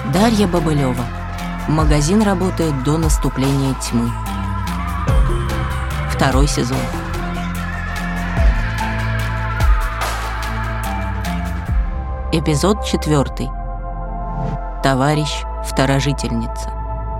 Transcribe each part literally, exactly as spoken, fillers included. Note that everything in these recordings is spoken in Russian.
Дарья Бобылева. Магазин работает до наступления тьмы. Второй сезон. Эпизод четвертый. Товарищ второжительница.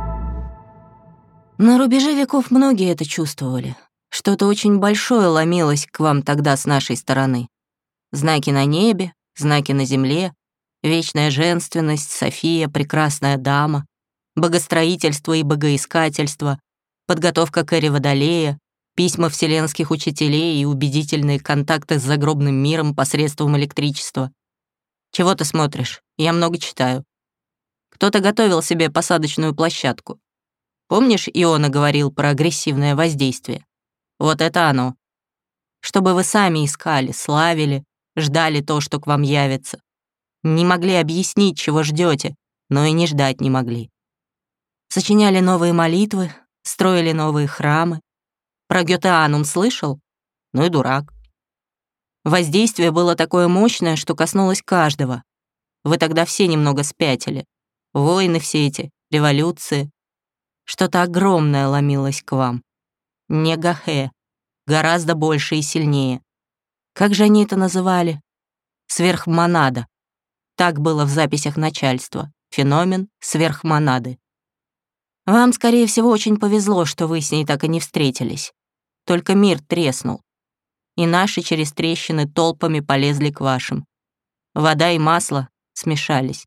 На рубеже веков многие это чувствовали. Что-то очень большое ломилось к вам тогда с нашей стороны. Знаки на небе, знаки на земле, вечная женственность, София, прекрасная дама, богостроительство и богоискательство, подготовка к эре Водолея, письма вселенских учителей и убедительные контакты с загробным миром посредством электричества. Чего ты смотришь? Я много читаю. Кто-то готовил себе посадочную площадку. Помнишь, Иона говорил про агрессивное воздействие? Вот это оно. Чтобы вы сами искали, славили, ждали то, что к вам явится. Не могли объяснить, чего ждете, но и не ждать не могли. Сочиняли новые молитвы, строили новые храмы. Про Гёте-Анум слышал? Ну и дурак. Воздействие было такое мощное, что коснулось каждого. Вы тогда все немного спятили. Войны все эти, революции. Что-то огромное ломилось к вам. Не гахе, гораздо больше и сильнее. Как же они это называли? Сверхмонада. Так было в записях начальства. Феномен сверхмонады. Вам, скорее всего, очень повезло, что вы с ней так и не встретились. Только мир треснул. И наши через трещины толпами полезли к вашим. Вода и масло смешались.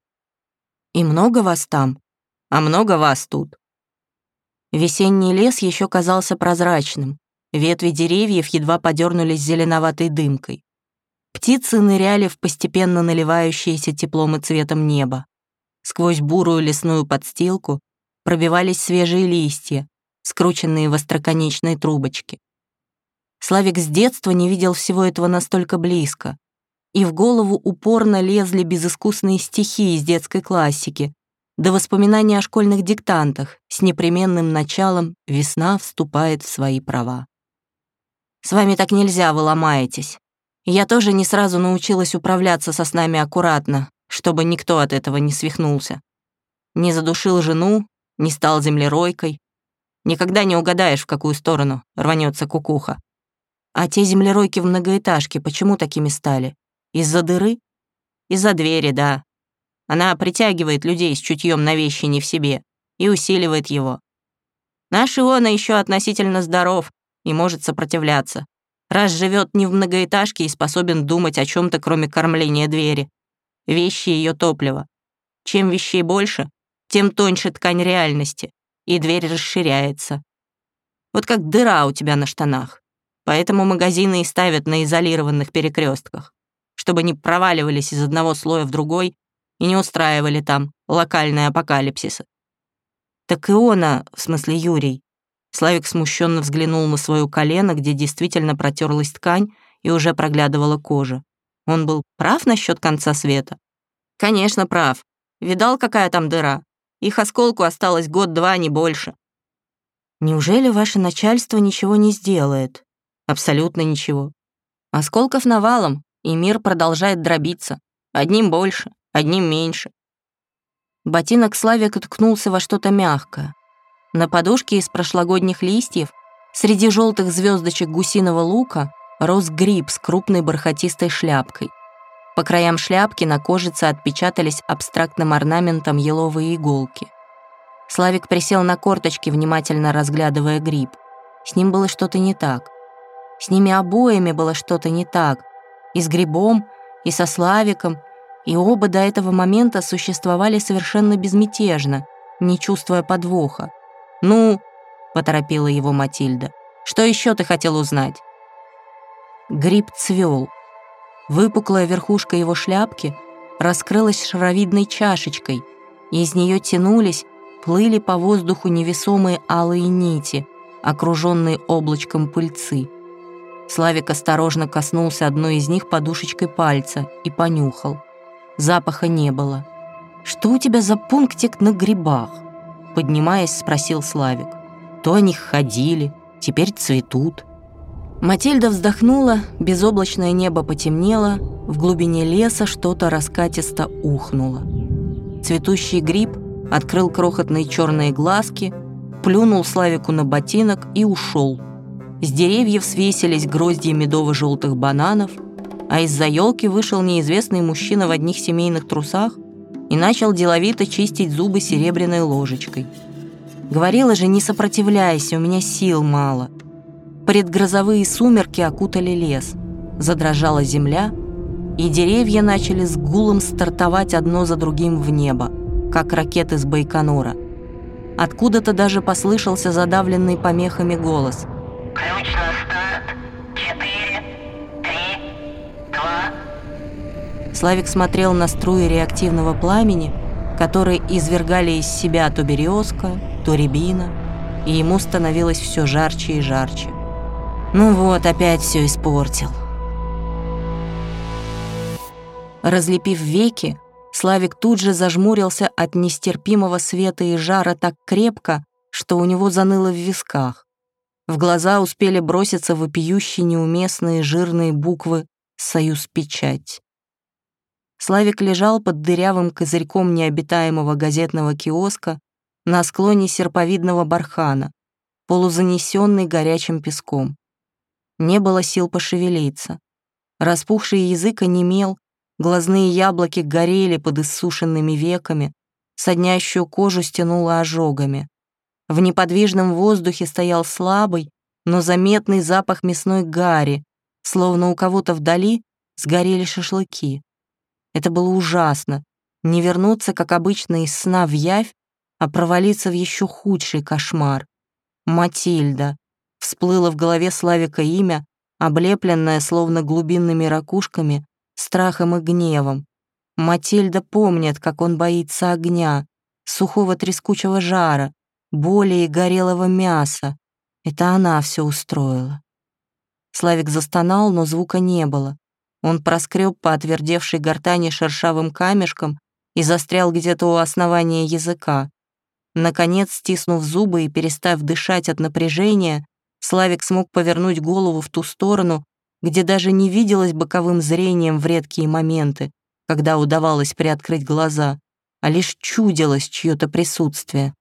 И много вас там, а много вас тут. Весенний лес еще казался прозрачным. Ветви деревьев едва подернулись зеленоватой дымкой. Птицы ныряли в постепенно наливающееся теплом и цветом небо. Сквозь бурую лесную подстилку пробивались свежие листья, скрученные в остроконечные трубочки. Славик с детства не видел всего этого настолько близко, и в голову упорно лезли безыскусные стихи из детской классики, до воспоминаний о школьных диктантах с непременным началом «Весна вступает в свои права». С вами так нельзя, вы ломаетесь. Я тоже не сразу научилась управляться со снами аккуратно, чтобы никто от этого не свихнулся. Не задушил жену, не стал землеройкой. Никогда не угадаешь, в какую сторону рванется кукуха. А те землеройки в многоэтажке почему такими стали? Из-за дыры? Из-за двери, да. Она притягивает людей с чутьем на вещи не в себе и усиливает его. Наш Иона еще относительно здоров и может сопротивляться, раз живет не в многоэтажке и способен думать о чем-то, кроме кормления двери. Вещи — ее топливо. Чем вещей больше, тем тоньше ткань реальности, и дверь расширяется. Вот как дыра у тебя на штанах. Поэтому магазины и ставят на изолированных перекрестках, чтобы не проваливались из одного слоя в другой и не устраивали там локальные апокалипсисы. Так Иона, в смысле Юрий. Славик смущенно взглянул на свое колено, где действительно протерлась ткань и уже проглядывала кожа. Он был прав насчет конца света? Конечно, прав. Видал, какая там дыра? Их осколку осталось год-два, не больше. Неужели ваше начальство ничего не сделает? Абсолютно ничего. Осколков навалом, и мир продолжает дробиться. Одним больше, одним меньше. Ботинок Славика ткнулся во что-то мягкое. На подушке из прошлогодних листьев, среди желтых звездочек гусиного лука, рос гриб с крупной бархатистой шляпкой. По краям шляпки на кожице отпечатались абстрактным орнаментом еловые иголки. Славик присел на корточки, внимательно разглядывая гриб. С ним было что-то не так. С ними обоими было что-то не так. И с грибом, и со Славиком, и оба до этого момента существовали совершенно безмятежно, не чувствуя подвоха. «Ну», — поторопила его Матильда, — «что еще ты хотел узнать?» Гриб цвел. Выпуклая верхушка его шляпки раскрылась шаровидной чашечкой, и из нее тянулись, плыли по воздуху невесомые алые нити, окруженные облачком пыльцы. Славик осторожно коснулся одной из них подушечкой пальца и понюхал. Запаха не было. «Что у тебя за пунктик на грибах?» Поднимаясь, спросил Славик. «То они ходили, теперь цветут». Матильда вздохнула, безоблачное небо потемнело, в глубине леса что-то раскатисто ухнуло. Цветущий гриб открыл крохотные черные глазки, плюнул Славику на ботинок и ушел. С деревьев свесились гроздья медово-желтых бананов, а из-за елки вышел неизвестный мужчина в одних семейных трусах и начал деловито чистить зубы серебряной ложечкой. Говорила же, не сопротивляйся, у меня сил мало. Предгрозовые сумерки окутали лес, задрожала земля, и деревья начали с гулом стартовать одно за другим в небо, как ракеты с Байконура. Откуда-то даже послышался задавленный помехами голос. «Ключ на старт. Четыре, три, два». Славик смотрел на струи реактивного пламени, которые извергали из себя то березка, то рябина, и ему становилось все жарче и жарче. Ну вот, опять все испортил. Разлепив веки, Славик тут же зажмурился от нестерпимого света и жара так крепко, что у него заныло в висках. В глаза успели броситься вопиющие неуместные жирные буквы «Союзпечать». Славик лежал под дырявым козырьком необитаемого газетного киоска на склоне серповидного бархана, полузанесенный горячим песком. Не было сил пошевелиться. Распухший язык онемел, глазные яблоки горели под иссушенными веками, соднящую кожу стянуло ожогами. В неподвижном воздухе стоял слабый, но заметный запах мясной гари, словно у кого-то вдали сгорели шашлыки. Это было ужасно. Не вернуться, как обычно, из сна в явь, а провалиться в еще худший кошмар. Матильда. Всплыло в голове Славика имя, облепленное словно глубинными ракушками, страхом и гневом. Матильда помнит, как он боится огня, сухого трескучего жара, боли и горелого мяса. Это она все устроила. Славик застонал, но звука не было. Он проскреб по отвердевшей гортани шершавым камешком и застрял где-то у основания языка. Наконец, стиснув зубы и перестав дышать от напряжения, Славик смог повернуть голову в ту сторону, где даже не виделось боковым зрением в редкие моменты, когда удавалось приоткрыть глаза, а лишь чудилось чье-то присутствие.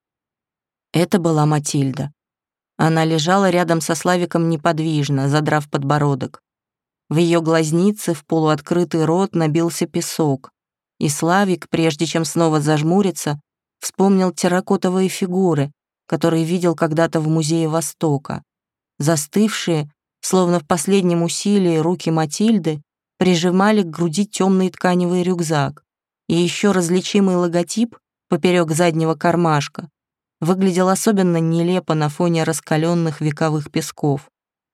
Это была Матильда. Она лежала рядом со Славиком неподвижно, задрав подбородок. В ее глазнице в полуоткрытый рот набился песок, и Славик, прежде чем снова зажмуриться, вспомнил терракотовые фигуры, которые видел когда-то в Музее Востока. Застывшие, словно в последнем усилии, руки Матильды прижимали к груди темный тканевый рюкзак, и еще различимый логотип поперек заднего кармашка выглядел особенно нелепо на фоне раскаленных вековых песков.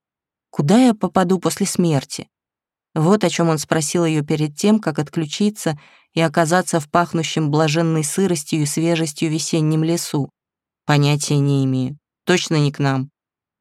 «Куда я попаду после смерти?» Вот о чем он спросил ее перед тем, как отключиться и оказаться в пахнущем блаженной сыростью и свежестью весеннем лесу. Понятия не имею. Точно не к нам.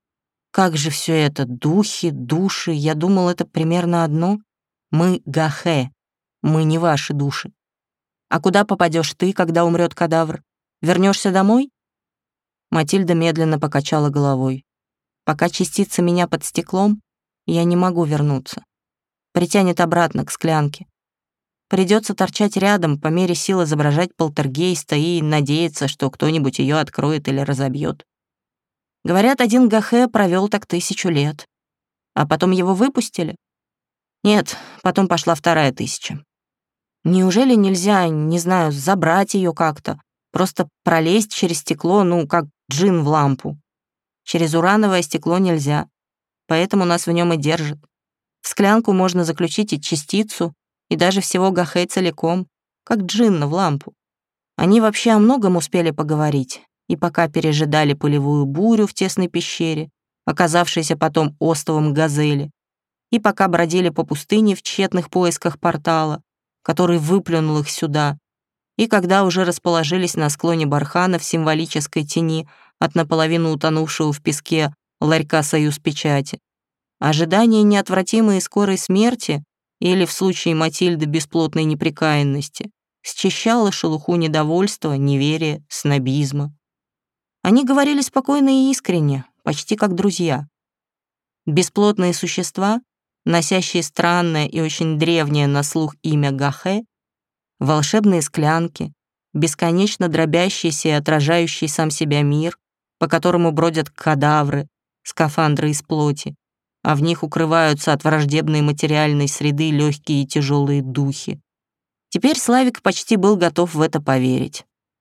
Как же все это? Духи, души. Я думал, это примерно одно. Мы гахе. Мы не ваши души. А куда попадешь ты, когда умрет кадавр? Вернешься домой? Матильда медленно покачала головой. Пока частица меня под стеклом, я не могу вернуться. Притянет обратно к склянке. Придется торчать рядом, по мере сил изображать полтергейста и надеяться, что кто-нибудь ее откроет или разобьет. Говорят, один гахе провел так тысячу лет. А потом его выпустили? Нет, потом пошла вторая тысяча. Неужели нельзя, не знаю, забрать ее как-то? Просто пролезть через стекло, ну, как джин в лампу. Через урановое стекло нельзя, поэтому нас в нем и держат. В склянку можно заключить и частицу, и даже всего гахе целиком, как джинна в лампу. Они вообще о многом успели поговорить, и пока пережидали пылевую бурю в тесной пещере, оказавшейся потом островом Газели, и пока бродили по пустыне в тщетных поисках портала, который выплюнул их сюда, и когда уже расположились на склоне бархана в символической тени от наполовину утонувшего в песке ларька «Союзпечати». Ожидание неотвратимой и скорой смерти или, в случае Матильды, бесплотной непрекаянности, счищало шелуху недовольства, неверия, снобизма. Они говорили спокойно и искренне, почти как друзья. Бесплотные существа, носящие странное и очень древнее на слух имя Гахе, волшебные склянки, бесконечно дробящийся и отражающий сам себя мир, по которому бродят кадавры, скафандры из плоти, а в них укрываются от враждебной материальной среды легкие и тяжелые духи. Теперь Славик почти был готов в это поверить.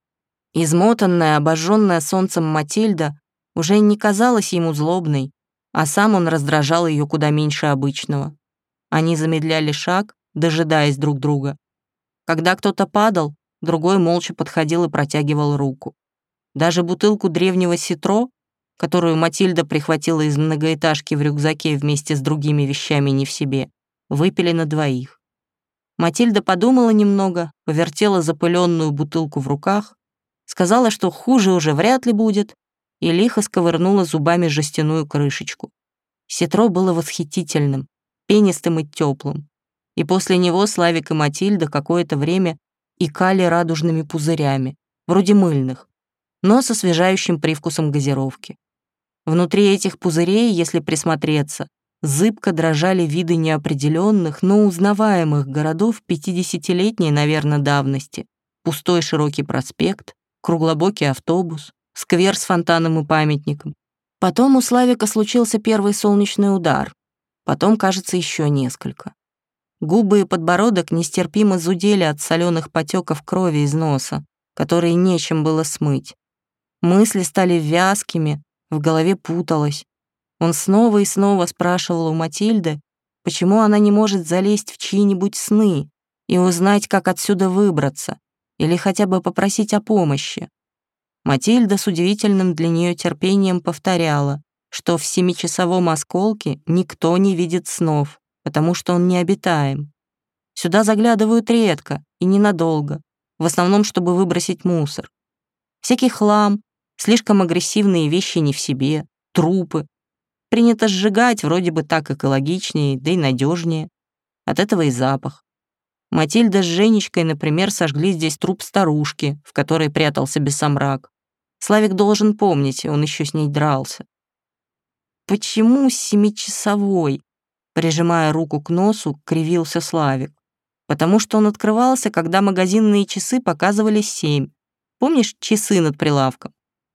Измотанная, обожженная солнцем Матильда уже не казалась ему злобной, а сам он раздражал ее куда меньше обычного. Они замедляли шаг, дожидаясь друг друга. Когда кто-то падал, другой молча подходил и протягивал руку. Даже бутылку древнего ситро, которую Матильда прихватила из многоэтажки в рюкзаке вместе с другими вещами не в себе, выпили на двоих. Матильда подумала немного, повертела запыленную бутылку в руках, сказала, что хуже уже вряд ли будет, и лихо сковырнула зубами жестяную крышечку. Ситро было восхитительным, пенистым и теплым, и после него Славик и Матильда какое-то время икали радужными пузырями, вроде мыльных, но с освежающим привкусом газировки. Внутри этих пузырей, если присмотреться, зыбко дрожали виды неопределенных, но узнаваемых городов пятидесятилетней, наверное, давности. Пустой широкий проспект, круглобокий автобус, сквер с фонтаном и памятником. Потом у Славика случился первый солнечный удар. Потом, кажется, еще несколько. Губы и подбородок нестерпимо зудели от соленых потеков крови из носа, которые нечем было смыть. Мысли стали вязкими, в голове путалось. Он снова и снова спрашивал у Матильды, почему она не может залезть в чьи-нибудь сны и узнать, как отсюда выбраться, или хотя бы попросить о помощи. Матильда с удивительным для нее терпением повторяла, что в семичасовом осколке никто не видит снов, потому что он необитаем. Сюда заглядывают редко и ненадолго, в основном, чтобы выбросить мусор. Всякий хлам, слишком агрессивные вещи не в себе, трупы. Принято сжигать, вроде бы так экологичнее, да и надежнее. От этого и запах. Матильда с Женечкой, например, сожгли здесь труп старушки, в которой прятался бесомрак. Славик должен помнить, он еще с ней дрался. «Почему семичасовой?» Прижимая руку к носу, кривился Славик. «Потому что он открывался, когда магазинные часы показывали семь. Помнишь часы над прилавком?»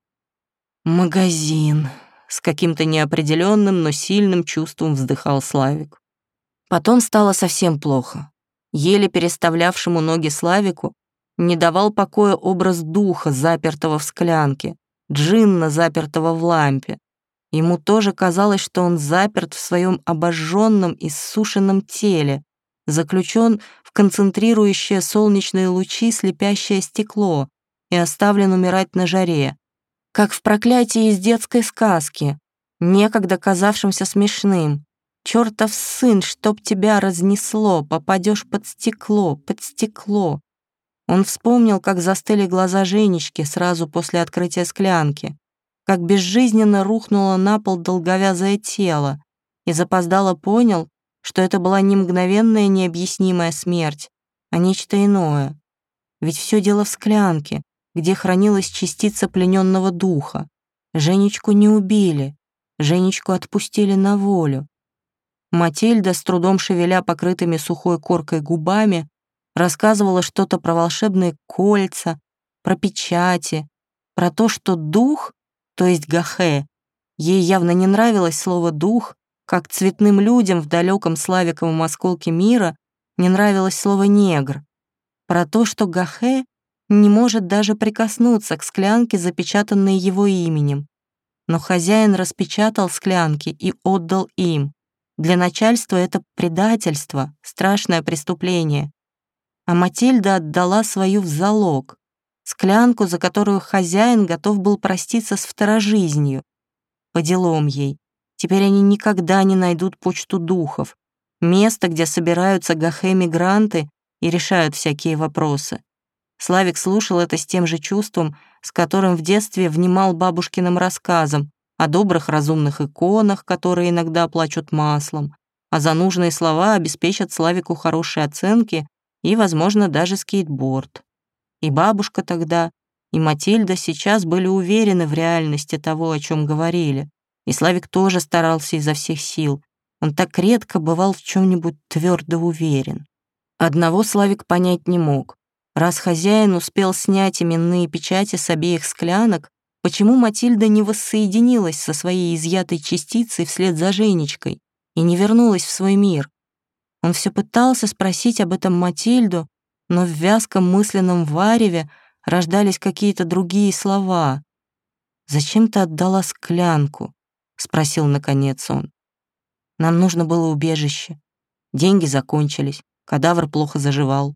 «Магазин», — с каким-то неопределенным, но сильным чувством вздыхал Славик. Потом стало совсем плохо. Еле переставлявшему ноги Славику не давал покоя образ духа, запертого в склянке, джинна, запертого в лампе. Ему тоже казалось, что он заперт в своем обожженном и ссушенном теле, заключен в концентрирующее солнечные лучи слепящее стекло и оставлен умирать на жаре, как в проклятии из детской сказки, некогда казавшемся смешным. «Чёртов сын, чтоб тебя разнесло, попадешь под стекло, под стекло». Он вспомнил, как застыли глаза Женечки сразу после открытия склянки, как безжизненно рухнуло на пол долговязое тело, и запоздало понял, что это была не мгновенная необъяснимая смерть, а нечто иное. Ведь все дело в склянке, где хранилась частица плененного духа. Женечку не убили, Женечку отпустили на волю. Матильда, с трудом шевеля покрытыми сухой коркой губами, рассказывала что-то про волшебные кольца, про печати, про то, что дух, то есть Гахе, ей явно не нравилось слово «дух», как цветным людям в далеком Славиковом осколке мира не нравилось слово «негр», про то, что Гахе не может даже прикоснуться к склянке, запечатанной его именем. Но хозяин распечатал склянки и отдал им. Для начальства это предательство, страшное преступление. А Матильда отдала свою в залог, склянку, за которую хозяин готов был проститься с второжизнью. По делам ей. Теперь они никогда не найдут почту духов, место, где собираются гахе-мигранты и решают всякие вопросы. Славик слушал это с тем же чувством, с которым в детстве внимал бабушкиным рассказам о добрых разумных иконах, которые иногда плачут маслом, а за нужные слова обеспечат Славику хорошие оценки и, возможно, даже скейтборд. И бабушка тогда, и Матильда сейчас были уверены в реальности того, о чем говорили. И Славик тоже старался изо всех сил. Он так редко бывал в чем-нибудь твердо уверен. Одного Славик понять не мог. Раз хозяин успел снять именные печати с обеих склянок, почему Матильда не воссоединилась со своей изъятой частицей вслед за Женечкой и не вернулась в свой мир? Он все пытался спросить об этом Матильду, но в вязком мысленном вареве рождались какие-то другие слова. «Зачем ты отдала склянку?» — спросил наконец он. «Нам нужно было убежище. Деньги закончились, кадавр плохо заживал».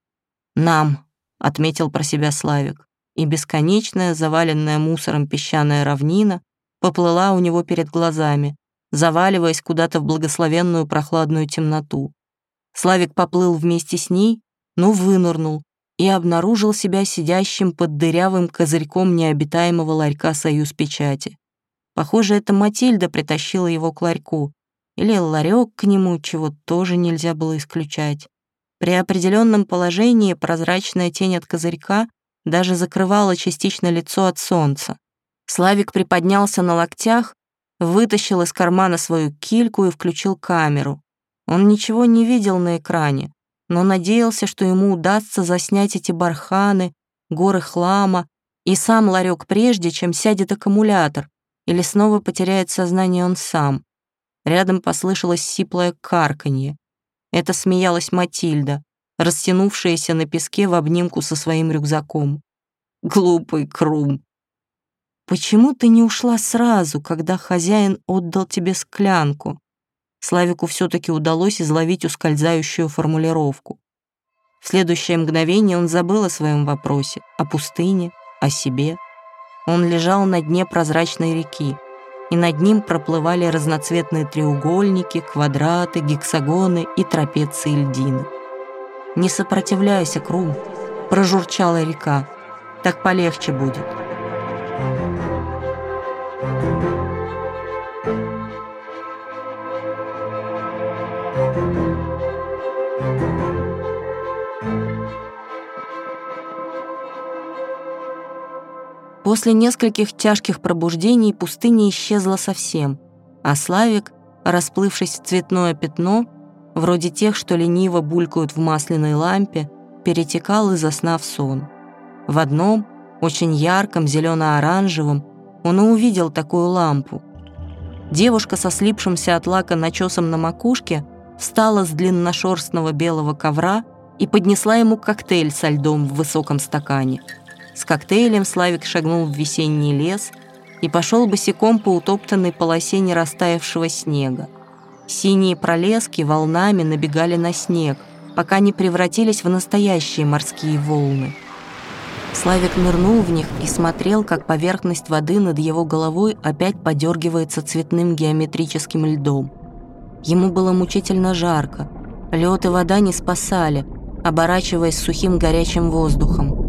«Нам», — отметил про себя Славик, и бесконечная, заваленная мусором песчаная равнина поплыла у него перед глазами, заваливаясь куда-то в благословенную прохладную темноту. Славик поплыл вместе с ней, но вынырнул и обнаружил себя сидящим под дырявым козырьком необитаемого ларька «Союз печати». Похоже, это Матильда притащила его к ларьку, или ларек к нему, чего тоже нельзя было исключать. При определенном положении прозрачная тень от козырька даже закрывала частично лицо от солнца. Славик приподнялся на локтях, вытащил из кармана свою кильку и включил камеру. Он ничего не видел на экране, но надеялся, что ему удастся заснять эти барханы, горы хлама и сам ларек прежде, чем сядет аккумулятор, или снова потеряет сознание он сам. Рядом послышалось сиплое карканье. Это смеялась Матильда, растянувшаяся на песке в обнимку со своим рюкзаком. «Глупый Крум! Почему ты не ушла сразу, когда хозяин отдал тебе склянку?» Славику все-таки удалось изловить ускользающую формулировку. В следующее мгновение он забыл о своем вопросе, о пустыне, о себе. Он лежал на дне прозрачной реки, и над ним проплывали разноцветные треугольники, квадраты, гексагоны и трапеции льдины. «Не сопротивляйся, Крум», — прожурчала река, — «так полегче будет». После нескольких тяжких пробуждений пустыня исчезла совсем, а Славик, расплывшись в цветное пятно, вроде тех, что лениво булькают в масляной лампе, перетекал изо сна в сон. В одном, очень ярком, зелено-оранжевом, он и увидел такую лампу. Девушка со слипшимся от лака начесом на макушке встала с длинношерстного белого ковра и поднесла ему коктейль со льдом в высоком стакане. С коктейлем Славик шагнул в весенний лес и пошел босиком по утоптанной полосе нерастаявшего снега. Синие пролески волнами набегали на снег, пока не превратились в настоящие морские волны. Славик нырнул в них и смотрел, как поверхность воды над его головой опять подергивается цветным геометрическим льдом. Ему было мучительно жарко. Лед и вода не спасали, оборачиваясь сухим горячим воздухом.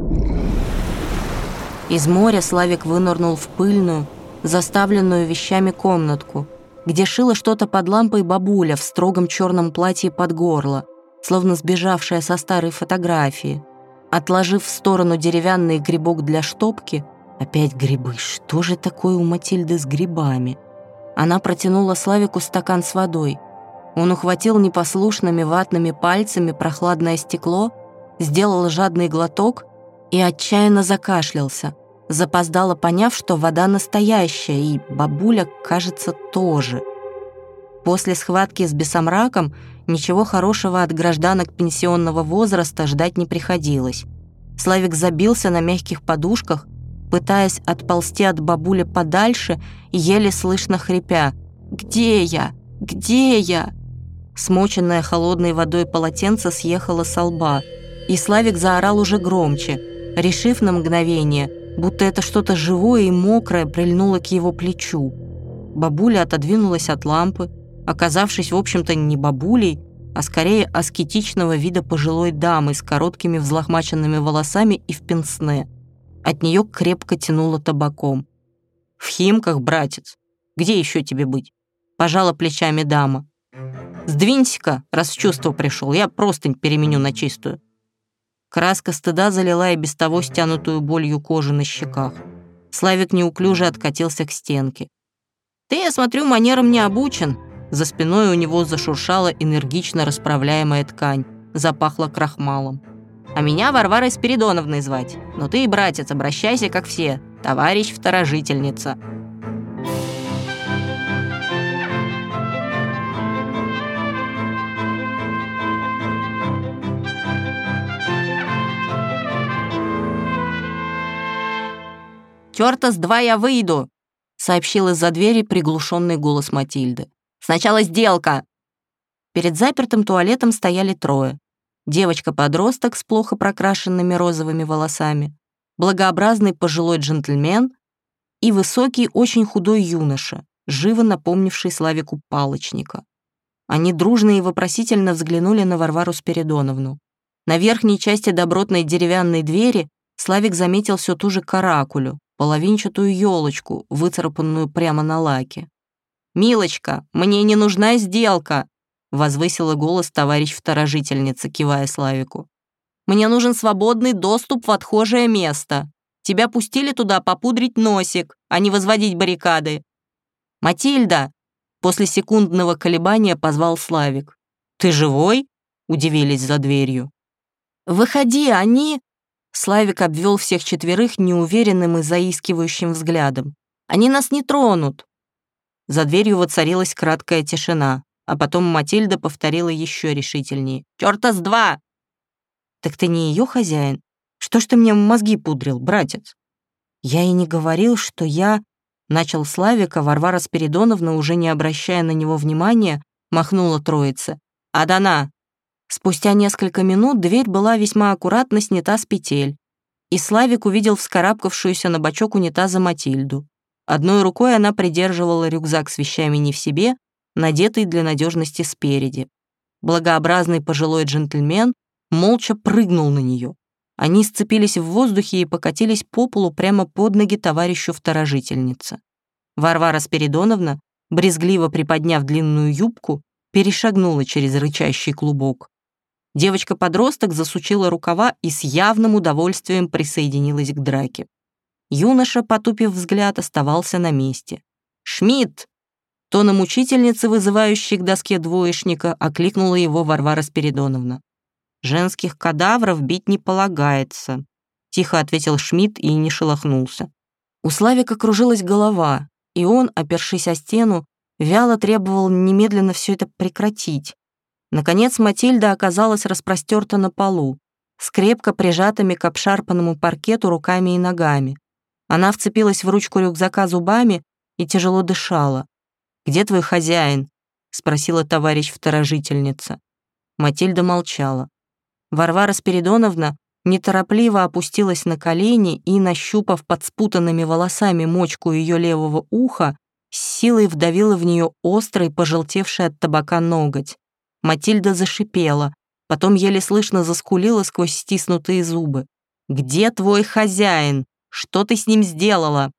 Из моря Славик вынырнул в пыльную, заставленную вещами комнатку, где шила что-то под лампой бабуля в строгом черном платье под горло, словно сбежавшая со старой фотографии. Отложив в сторону деревянный грибок для штопки, опять грибы, что же такое у Матильды с грибами? Она протянула Славику стакан с водой. Он ухватил непослушными ватными пальцами прохладное стекло, сделал жадный глоток и отчаянно закашлялся, запоздало поняв, что вода настоящая, и бабуля, кажется, тоже. После схватки с бесомраком ничего хорошего от гражданок пенсионного возраста ждать не приходилось. Славик забился на мягких подушках, пытаясь отползти от бабули подальше и еле слышно хрипя: «Где я? Где я?» Смоченное холодной водой полотенце съехало со лба, и Славик заорал уже громче, решив на мгновение, будто это что-то живое и мокрое прильнуло к его плечу. Бабуля отодвинулась от лампы, оказавшись, в общем-то, не бабулей, а скорее аскетичного вида пожилой дамы с короткими взлохмаченными волосами и в пенсне. От нее крепко тянуло табаком. «В Химках, братец. Где еще тебе быть?» — пожала плечами дама. «Сдвинься-ка, раз в чувство пришел, я простынь переменю на чистую». Краска стыда залила и без того стянутую болью кожу на щеках. Славик неуклюже откатился к стенке. «Ты, я смотрю, манерам не обучен». За спиной у него зашуршала энергично расправляемая ткань, запахло крахмалом. А меня Варварой Спиридоновной звать. Но ты, братец, обращайся, как все. Товарищ второжительница». «Чёрта с два я выйду», — сообщил из-за двери приглушенный голос Матильды. «Сначала сделка». Перед запертым туалетом стояли трое. Девочка-подросток с плохо прокрашенными розовыми волосами, благообразный пожилой джентльмен и высокий, очень худой юноша, живо напомнивший Славику Палочника. Они дружно и вопросительно взглянули на Варвару Спиридоновну. На верхней части добротной деревянной двери Славик заметил всю ту же каракулю, половинчатую елочку, выцарапанную прямо на лаке. «Милочка, мне не нужна сделка!» — возвысила голос товарищ второжительница, кивая Славику. «Мне нужен свободный доступ в отхожее место. Тебя пустили туда попудрить носик, а не возводить баррикады». «Матильда!» — после секундного колебания позвал Славик. «Ты живой?» — удивились за дверью. «Выходи, они...» Славик обвел всех четверых неуверенным и заискивающим взглядом. «Они нас не тронут». За дверью воцарилась краткая тишина, а потом Матильда повторила еще решительнее. «Чёрта с два!» «Так ты не ее хозяин? Что ж ты мне мозги пудрил, братец?» «Я и не говорил, что я...» Начал Славик, а Варвара Спиридоновна, уже не обращая на него внимания, махнула троице. «Адана!» Спустя несколько минут дверь была весьма аккуратно снята с петель, и Славик увидел вскарабкавшуюся на бочок унитаза Матильду. Одной рукой она придерживала рюкзак с вещами не в себе, надетый для надежности спереди. Благообразный пожилой джентльмен молча прыгнул на нее. Они сцепились в воздухе и покатились по полу прямо под ноги товарищу второжительницы. Варвара Спиридоновна, брезгливо приподняв длинную юбку, перешагнула через рычащий клубок. Девочка-подросток засучила рукава и с явным удовольствием присоединилась к драке. Юноша, потупив взгляд, оставался на месте. «Шмидт!» Тоном учительницы, вызывающей к доске двоечника, окликнула его Варвара Спиридоновна. «Женских кадавров бить не полагается», — тихо ответил Шмидт и не шелохнулся. У Славика кружилась голова, и он, опершись о стену, вяло требовал немедленно все это прекратить. Наконец Матильда оказалась распростерта на полу, с крепко прижатыми к обшарпанному паркету руками и ногами. Она вцепилась в ручку рюкзака зубами и тяжело дышала. «Где твой хозяин?» — спросила товарищ второжительница. Матильда молчала. Варвара Спиридоновна неторопливо опустилась на колени и, нащупав под спутанными волосами мочку ее левого уха, с силой вдавила в нее острый, пожелтевший от табака ноготь. Матильда зашипела, потом еле слышно заскулила сквозь стиснутые зубы. «Где твой хозяин? Что ты с ним сделала?»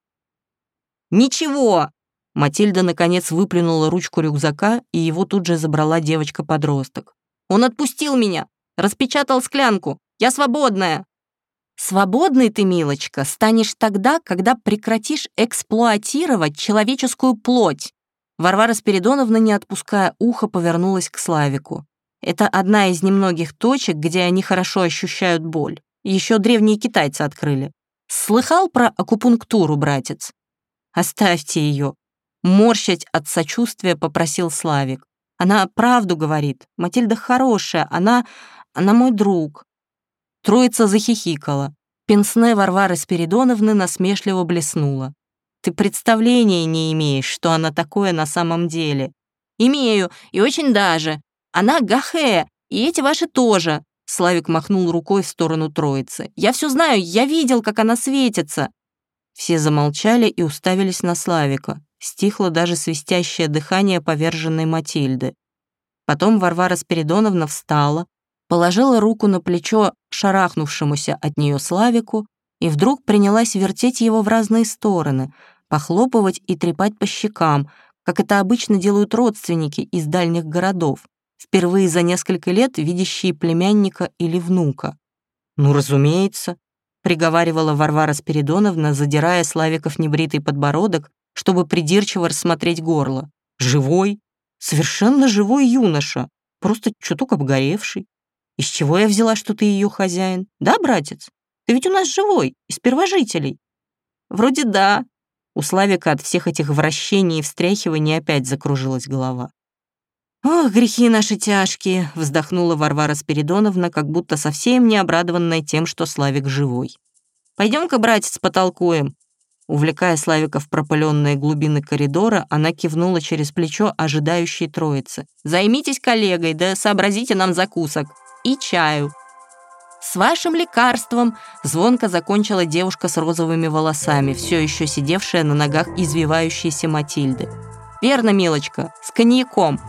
«Ничего!» Матильда, наконец, выплюнула ручку рюкзака, и его тут же забрала девочка-подросток. «Он отпустил меня! Распечатал склянку! Я свободная!» «Свободной ты, милочка, станешь тогда, когда прекратишь эксплуатировать человеческую плоть!» Варвара Спиридоновна, не отпуская ухо, повернулась к Славику. «Это одна из немногих точек, где они хорошо ощущают боль. Еще древние китайцы открыли. Слыхал про акупунктуру, братец?» «Оставьте ее!» Морщать от сочувствия попросил Славик. «Она правду говорит. Матильда хорошая, она... она мой друг». Троица захихикала. Пенсне Варвары Спиридоновны насмешливо блеснула. «Ты представления не имеешь, что она такое на самом деле». «Имею, и очень даже. Она гахе, и эти ваши тоже». Славик махнул рукой в сторону троицы. «Я все знаю, я видел, как она светится». Все замолчали и уставились на Славика. Стихло даже свистящее дыхание поверженной Матильды. Потом Варвара Спиридоновна встала, положила руку на плечо шарахнувшемуся от нее Славику и вдруг принялась вертеть его в разные стороны, похлопывать и трепать по щекам, как это обычно делают родственники из дальних городов, впервые за несколько лет видящие племянника или внука. «Ну, разумеется», — приговаривала Варвара Спиридоновна, задирая Славиков небритый подбородок, чтобы придирчиво рассмотреть горло. «Живой, совершенно живой юноша, просто чуток обгоревший. Из чего я взяла, что ты ее хозяин? Да, братец? Ты ведь у нас живой, из первожителей. Вроде да. У Славика от всех этих вращений и встряхиваний опять закружилась голова. «Ох, грехи наши тяжкие!» — вздохнула Варвара Спиридоновна, как будто совсем не обрадованная тем, что Славик живой. «Пойдем-ка, братец, потолкуем». Увлекая Славика в пропыленные глубины коридора, она кивнула через плечо ожидающей троицы. «Займитесь коллегой, да сообразите нам закусок. И чаю». «С вашим лекарством!» — звонко закончила девушка с розовыми волосами, все еще сидевшая на ногах извивающейся Матильды. «Верно, милочка, с коньяком».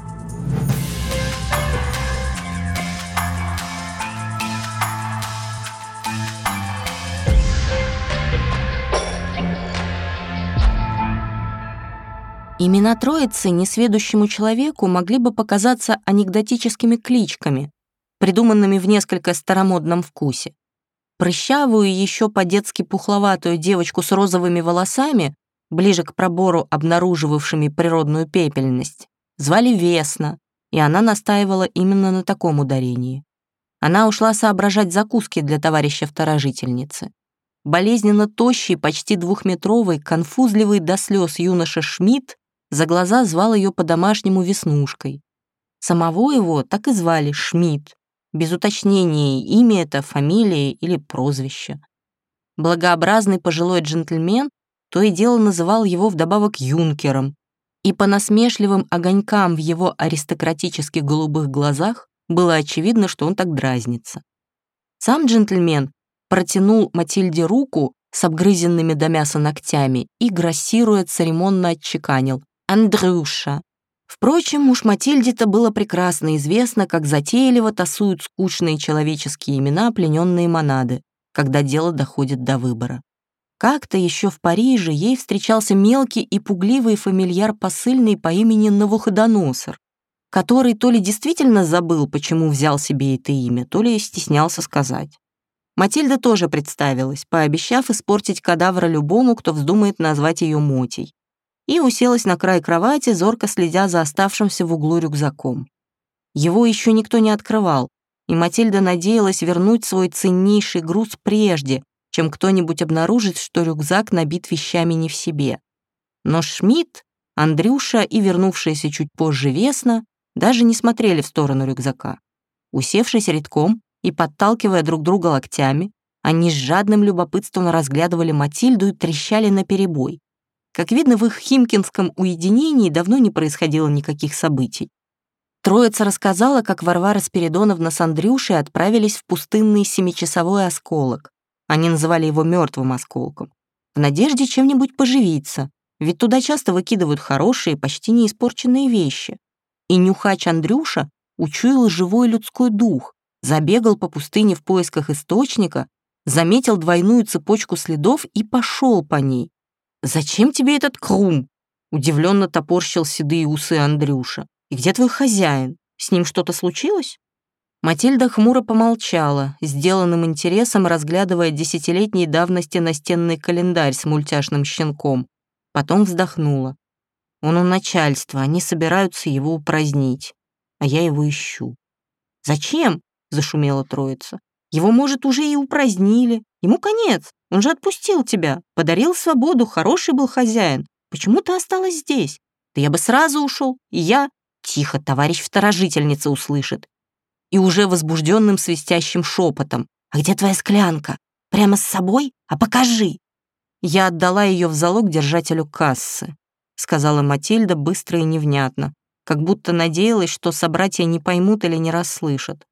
Имена троицы несведущему человеку могли бы показаться анекдотическими кличками, придуманными в несколько старомодном вкусе. Прыщавую, еще по-детски пухловатую девочку с розовыми волосами, ближе к пробору обнаруживавшими природную пепельность, звали Весна, и она настаивала именно на таком ударении. Она ушла соображать закуски для товарища-второжительницы. Болезненно тощий, почти двухметровый, конфузливый до слез юноша Шмидт за глаза звал ее по-домашнему Веснушкой. Самого его так и звали Шмидт, без уточнения, имя это, фамилия или прозвище. Благообразный пожилой джентльмен то и дело называл его вдобавок юнкером, и по насмешливым огонькам в его аристократических голубых глазах было очевидно, что он так дразнится. Сам джентльмен протянул Матильде руку с обгрызенными до мяса ногтями и, грассируя, церемонно отчеканил: «Андрюша». Впрочем, уж Матильде-то было прекрасно известно, как затейливо тасуют скучные человеческие имена плененные монады, когда дело доходит до выбора. Как-то еще в Париже ей встречался мелкий и пугливый фамильяр посыльный по имени Навуходоносор, который то ли действительно забыл, почему взял себе это имя, то ли стеснялся сказать. Матильда тоже представилась, пообещав испортить кадавра любому, кто вздумает назвать ее Мотей, и уселась на край кровати, зорко следя за оставшимся в углу рюкзаком. Его еще никто не открывал, и Матильда надеялась вернуть свой ценнейший груз прежде, чем кто-нибудь обнаружит, что рюкзак набит вещами не в себе. Но Шмидт, Андрюша и вернувшаяся чуть позже Весна даже не смотрели в сторону рюкзака. Усевшись редком и подталкивая друг друга локтями, они с жадным любопытством разглядывали Матильду и трещали наперебой. Как видно, в их химкинском уединении давно не происходило никаких событий. Троица рассказала, как Варвара Спиридоновна с Андрюшей отправились в пустынный семичасовой осколок. Они называли его мертвым осколком, в надежде чем-нибудь поживиться, ведь туда часто выкидывают хорошие, почти неиспорченные вещи. И нюхач Андрюша учуял живой людской дух, забегал по пустыне в поисках источника, заметил двойную цепочку следов и пошел по ней. «Зачем тебе этот крум?» — удивленно топорщил седые усы Андрюша. «И где твой хозяин? С ним что-то случилось?» Матильда хмуро помолчала, сделанным интересом разглядывая десятилетней давности настенный календарь с мультяшным щенком. Потом вздохнула. «Он у начальства, они собираются его упразднить, а я его ищу». «Зачем?» — зашумела троица. «Его, может, уже и упразднили. Ему конец. Он же отпустил тебя, подарил свободу, хороший был хозяин. Почему ты осталась здесь? Да я бы сразу ушел, и я...» «Тихо, товарищ второжительница услышит». И уже возбужденным свистящим шепотом: «А где твоя склянка? Прямо с собой? А покажи!» «Я отдала ее в залог держателю кассы», — сказала Матильда быстро и невнятно, как будто надеялась, что собратья не поймут или не расслышат.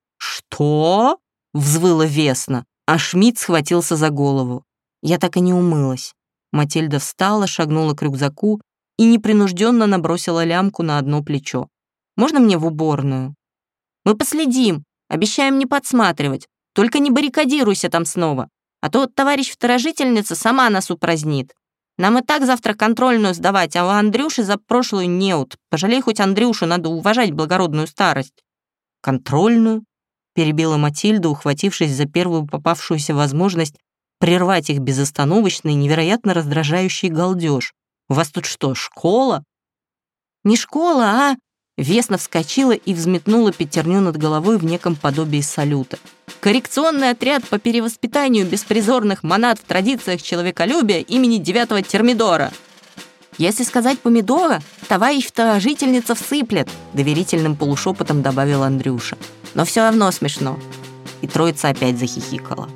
«Что?» — взвыла Весна, а Шмидт схватился за голову. Я так и не умылась. Матильда встала, шагнула к рюкзаку и непринужденно набросила лямку на одно плечо. «Можно мне в уборную?» «Мы последим, обещаем не подсматривать. Только не баррикадируйся там снова, а то товарищ второжительница сама нас упразднит. Нам и так завтра контрольную сдавать, а у Андрюши за прошлую неуд. Пожалей хоть Андрюшу, надо уважать благородную старость». «Контрольную?» — перебила Матильда, ухватившись за первую попавшуюся возможность прервать их безостановочный, невероятно раздражающий галдеж. «У вас тут что, школа?» «Не школа, а Весна вскочила и взметнула пятерню над головой в неком подобии салюта. Коррекционный отряд по перевоспитанию беспризорных монад в традициях человеколюбия имени девятого Термидора. Если сказать помидора, товарищ-то жительница всыплет, доверительным полушепотом добавил Андрюша. Но все равно смешно. И троица опять захихикала.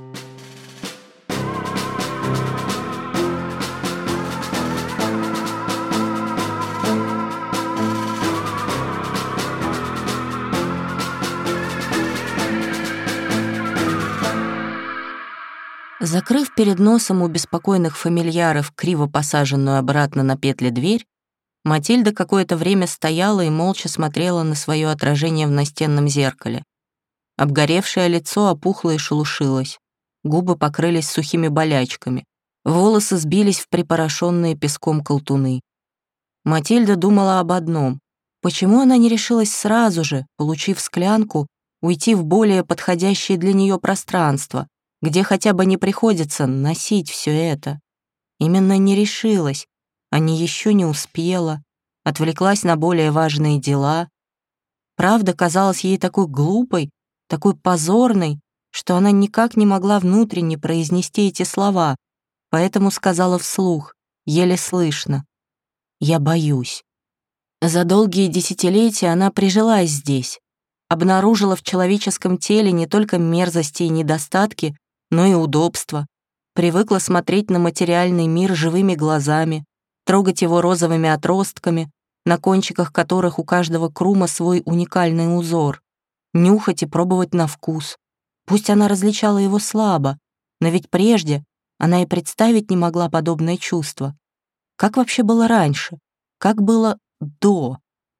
Закрыв перед носом у беспокойных фамильяров криво посаженную обратно на петли дверь, Матильда какое-то время стояла и молча смотрела на свое отражение в настенном зеркале. Обгоревшее лицо опухло и шелушилось, губы покрылись сухими болячками, волосы сбились в припорошенные песком колтуны. Матильда думала об одном: почему она не решилась сразу же, получив склянку, уйти в более подходящее для нее пространство, где хотя бы не приходится носить все это. Именно не решилась, а не еще не успела, отвлеклась на более важные дела. Правда казалась ей такой глупой, такой позорной, что она никак не могла внутренне произнести эти слова, поэтому сказала вслух, еле слышно: «Я боюсь». За долгие десятилетия она прижилась здесь, обнаружила в человеческом теле не только мерзости и недостатки, но и удобства, привыкла смотреть на материальный мир живыми глазами, трогать его розовыми отростками, на кончиках которых у каждого крума свой уникальный узор, нюхать и пробовать на вкус. Пусть она различала его слабо, но ведь прежде она и представить не могла подобное чувство. Как вообще было раньше? Как было до?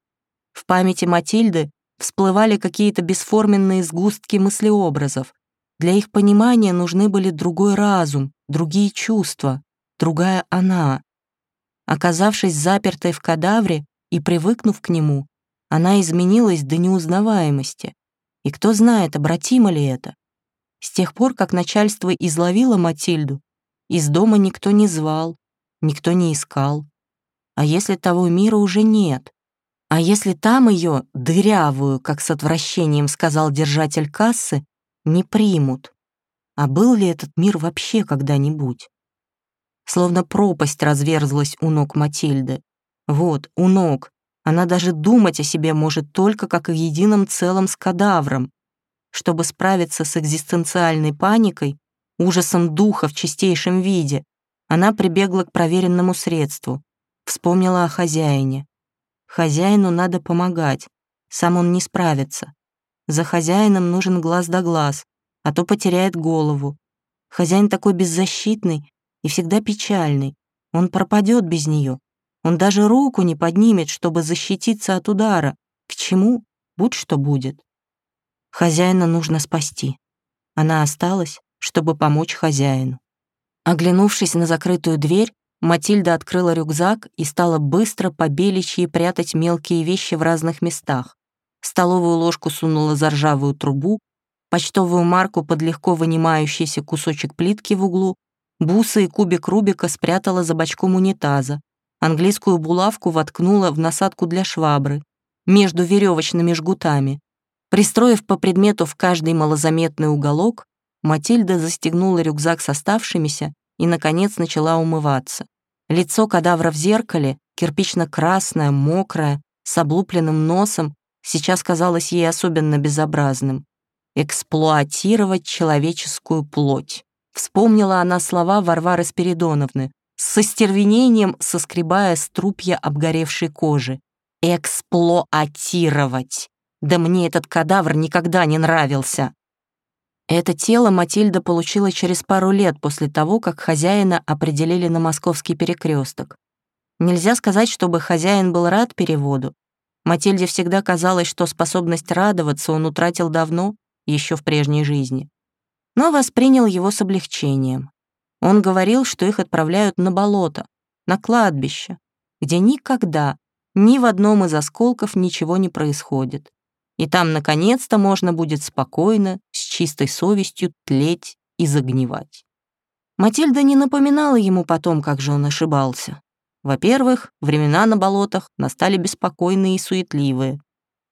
В памяти Матильды всплывали какие-то бесформенные сгустки мыслеобразов. Для их понимания нужны были другой разум, другие чувства, другая она. Оказавшись запертой в кадавре и привыкнув к нему, она изменилась до неузнаваемости. И кто знает, обратимо ли это? С тех пор, как начальство изловило Матильду, из дома никто не звал, никто не искал. А если того мира уже нет? А если там ее, дырявую, как с отвращением сказал держатель кассы, не примут? А был ли этот мир вообще когда-нибудь? Словно пропасть разверзлась у ног Матильды. Вот, у ног. Она даже думать о себе может только как о едином целом с кадавром. Чтобы справиться с экзистенциальной паникой, ужасом духа в чистейшем виде, она прибегла к проверенному средству. Вспомнила о хозяине. Хозяину надо помогать, сам он не справится. За хозяином нужен глаз да глаз, а то потеряет голову. Хозяин такой беззащитный и всегда печальный. Он пропадет без нее. Он даже руку не поднимет, чтобы защититься от удара. К чему? Будь что будет. Хозяина нужно спасти. Она осталась, чтобы помочь хозяину. Оглянувшись на закрытую дверь, Матильда открыла рюкзак и стала быстро по беличьи прятать мелкие вещи в разных местах. Столовую ложку сунула за ржавую трубу, почтовую марку под легко вынимающийся кусочек плитки в углу, бусы и кубик Рубика спрятала за бачком унитаза, английскую булавку воткнула в насадку для швабры, между веревочными жгутами. Пристроив по предмету в каждый малозаметный уголок, Матильда застегнула рюкзак с оставшимися и, наконец, начала умываться. Лицо кадавра в зеркале, кирпично-красное, мокрое, с облупленным носом, сейчас казалось ей особенно безобразным. «Эксплуатировать человеческую плоть». Вспомнила она слова Варвары Спиридоновны, с остервенением соскребая струпья обгоревшей кожи. «Эксплуатировать! Да мне этот кадавр никогда не нравился!» Это тело Матильда получила через пару лет после того, как хозяина определили на московский перекресток. Нельзя сказать, чтобы хозяин был рад переводу. Матильде всегда казалось, что способность радоваться он утратил давно, еще в прежней жизни. Но воспринял его с облегчением. Он говорил, что их отправляют на болото, на кладбище, где никогда, ни в одном из осколков ничего не происходит. И там, наконец-то, можно будет спокойно, с чистой совестью тлеть и загнивать. Матильда не напоминала ему потом, как же он ошибался. Во-первых, времена на болотах настали беспокойные и суетливые.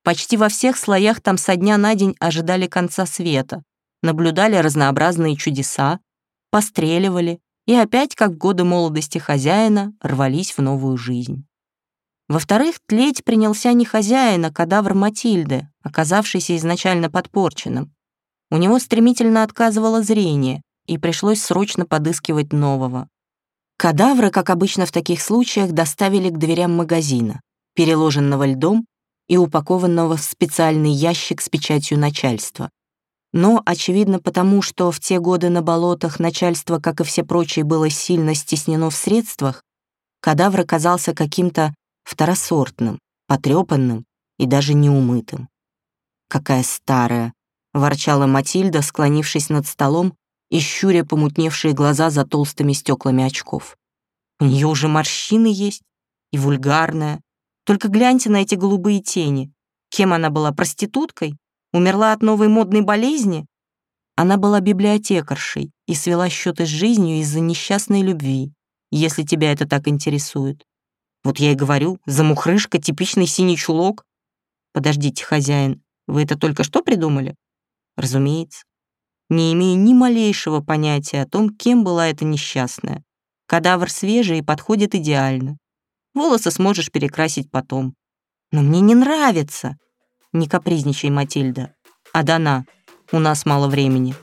Почти во всех слоях там со дня на день ожидали конца света, наблюдали разнообразные чудеса, постреливали и опять, как в годы молодости хозяина, рвались в новую жизнь. Во-вторых, тлеть принялся не хозяин, а кадавр Матильды, оказавшийся изначально подпорченным. У него стремительно отказывало зрение, и пришлось срочно подыскивать нового. Кадавра, как обычно в таких случаях, доставили к дверям магазина, переложенного льдом и упакованного в специальный ящик с печатью начальства. Но, очевидно, потому что в те годы на болотах начальство, как и все прочие, было сильно стеснено в средствах, кадавр оказался каким-то второсортным, потрепанным и даже неумытым. «Какая старая!» — ворчала Матильда, склонившись над столом и щуря помутневшие глаза за толстыми стеклами очков. «У нее уже морщины есть и вульгарная. Только гляньте на эти голубые тени. Кем она была, проституткой? Умерла от новой модной болезни?» Она была библиотекаршей и свела счеты с жизнью из-за несчастной любви, если тебя это так интересует. Вот я и говорю, замухрышка, типичный синий чулок. Подождите, хозяин, вы это только что придумали? Разумеется. Не имею ни малейшего понятия о том, кем была эта несчастная. Кадавр свежий и подходит идеально. Волосы сможешь перекрасить потом. Но мне не нравится. Не капризничай, Матильда. Адана, у нас мало времени.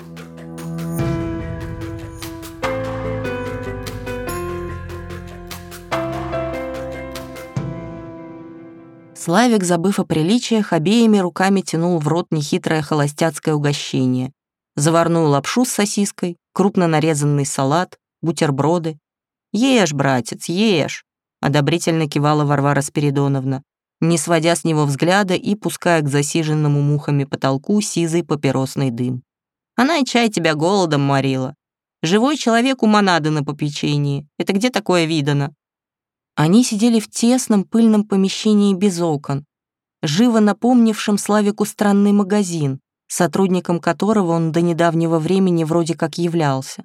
Славик, забыв о приличиях, обеими руками тянул в рот нехитрое холостяцкое угощение. Заварную лапшу с сосиской, крупно нарезанный салат, бутерброды. «Ешь, братец, ешь!» — одобрительно кивала Варвара Спиридоновна, не сводя с него взгляда и пуская к засиженному мухами потолку сизый папиросный дым. «Она и чай тебя голодом морила. Живой человек у монады на попечении. Это где такое видано?» Они сидели в тесном пыльном помещении без окон, живо напомнившем Славику странный магазин, сотрудником которого он до недавнего времени вроде как являлся.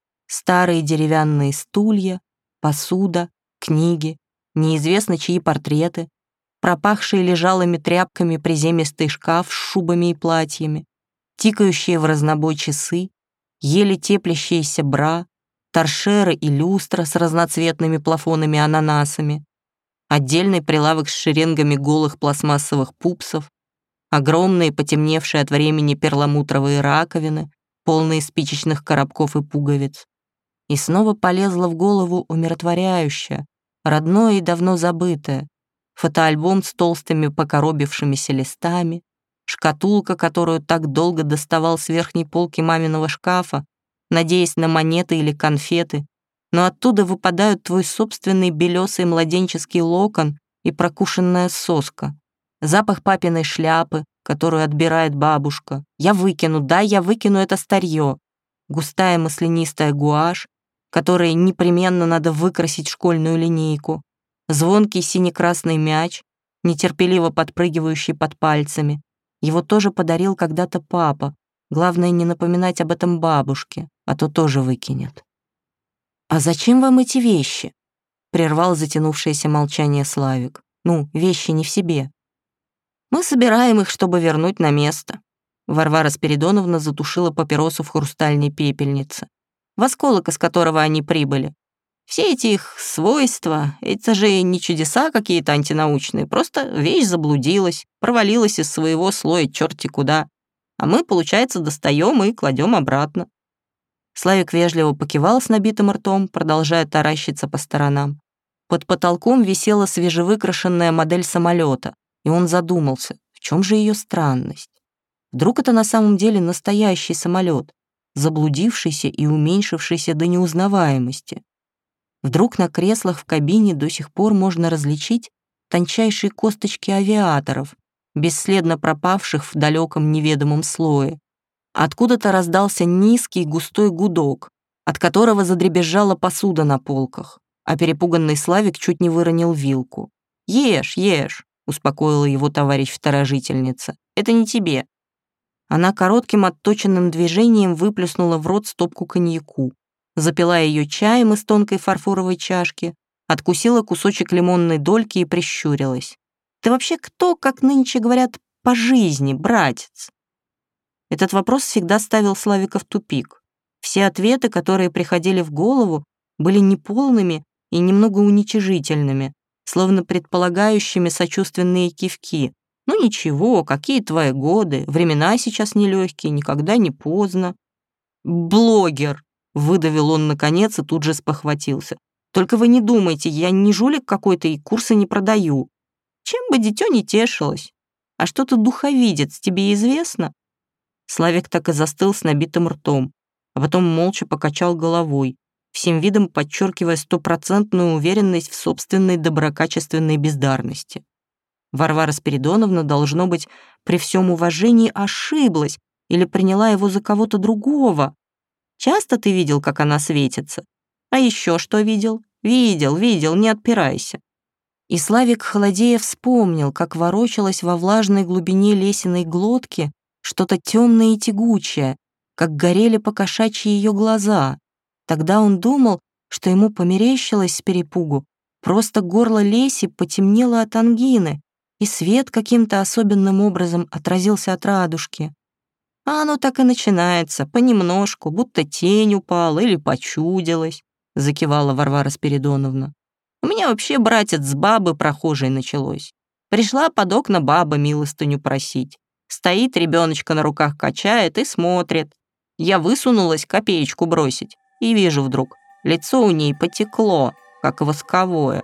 Старые деревянные стулья, посуда, книги, неизвестно чьи портреты, пропахшие лежалыми тряпками приземистый шкаф с шубами и платьями, тикающие в разнобой часы, еле теплящиеся бра, торшеры и люстра с разноцветными плафонами-ананасами, отдельный прилавок с шеренгами голых пластмассовых пупсов, огромные потемневшие от времени перламутровые раковины, полные спичечных коробков и пуговиц. И снова полезло в голову умиротворяющее, родное и давно забытое, фотоальбом с толстыми покоробившимися листами, шкатулка, которую так долго доставал с верхней полки маминого шкафа, надеясь на монеты или конфеты, но оттуда выпадают твой собственный белесый младенческий локон и прокушенная соска, запах папиной шляпы, которую отбирает бабушка. Я выкину, да, я выкину это старье. Густая маслянистая гуашь, которой непременно надо выкрасить школьную линейку, звонкий сине-красный мяч, нетерпеливо подпрыгивающий под пальцами. Его тоже подарил когда-то папа. Главное, не напоминать об этом бабушке, а то тоже выкинет. «А зачем вам эти вещи?» — прервал затянувшееся молчание Славик. «Ну, вещи не в себе». «Мы собираем их, чтобы вернуть на место». Варвара Спиридоновна затушила папиросу в хрустальной пепельнице, в осколок, из которого они прибыли. Все эти их свойства, это же не чудеса какие-то антинаучные, просто вещь заблудилась, провалилась из своего слоя черти куда. А мы, получается, достаем и кладем обратно. Славик вежливо покивал с набитым ртом, продолжая таращиться по сторонам. Под потолком висела свежевыкрашенная модель самолета, и он задумался, в чем же ее странность. Вдруг это на самом деле настоящий самолет, заблудившийся и уменьшившийся до неузнаваемости. Вдруг на креслах в кабине до сих пор можно различить тончайшие косточки авиаторов, бесследно пропавших в далеком неведомом слое. Откуда-то раздался низкий густой гудок, от которого задребезжала посуда на полках, а перепуганный Славик чуть не выронил вилку. «Ешь, ешь», — успокоила его товарищ-второжительница. «Это не тебе». Она коротким отточенным движением выплеснула в рот стопку коньяку, запила ее чаем из тонкой фарфоровой чашки, откусила кусочек лимонной дольки и прищурилась. Ты вообще кто, как нынче говорят, по жизни, братец?» Этот вопрос всегда ставил Славика в тупик. Все ответы, которые приходили в голову, были неполными и немного уничижительными, словно предполагающими сочувственные кивки. «Ну ничего, какие твои годы, времена сейчас нелегкие, никогда не поздно». «Блогер!» — выдавил он наконец и тут же спохватился. «Только вы не думайте, я не жулик какой-то и курсы не продаю. Чем бы дитё не тешилось? А что-то духовидец, тебе известно?» Славик так и застыл с набитым ртом, а потом молча покачал головой, всем видом подчеркивая стопроцентную уверенность в собственной доброкачественной бездарности. Варвара Спиридоновна, должно быть, при всем уважении ошиблась или приняла его за кого-то другого. Часто ты видел, как она светится? А еще что видел? Видел, видел, не отпирайся. И Славик, холодея, вспомнил, как ворочалось во влажной глубине лесиной глотки что-то темное и тягучее, как горели покошачьи ее глаза. Тогда он думал, что ему померещилось с перепугу. Просто горло Леси потемнело от ангины, и свет каким-то особенным образом отразился от радужки. А оно так и начинается, понемножку, будто тень упала или почудилась, закивала Варвара Спиридоновна. У меня вообще, братец, с бабы прохожей началось. Пришла под окна баба милостыню просить. Стоит, ребеночка на руках качает и смотрит. Я высунулась копеечку бросить, и вижу вдруг, лицо у ней потекло, как восковое.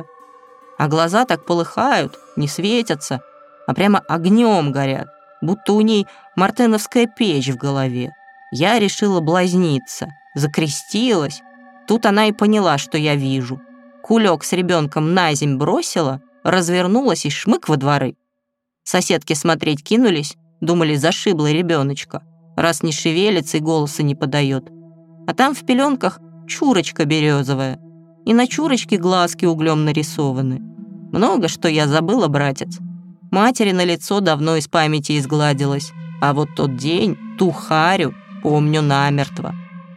А глаза так полыхают, не светятся, а прямо огнем горят, будто у ней мартеновская печь в голове. Я решила блазниться, закрестилась. Тут она и поняла, что я вижу. Кулек с ребенком на земь бросила, развернулась и шмык во дворы. Соседки смотреть кинулись, думали, зашибла ребеночка, раз не шевелится и голоса не подает. А там в пеленках чурочка березовая, и на чурочке глазки углем нарисованы. Много что я забыла, братец. Матери на лицо давно из памяти изгладилось, а вот тот день, ту харю, помню намертво.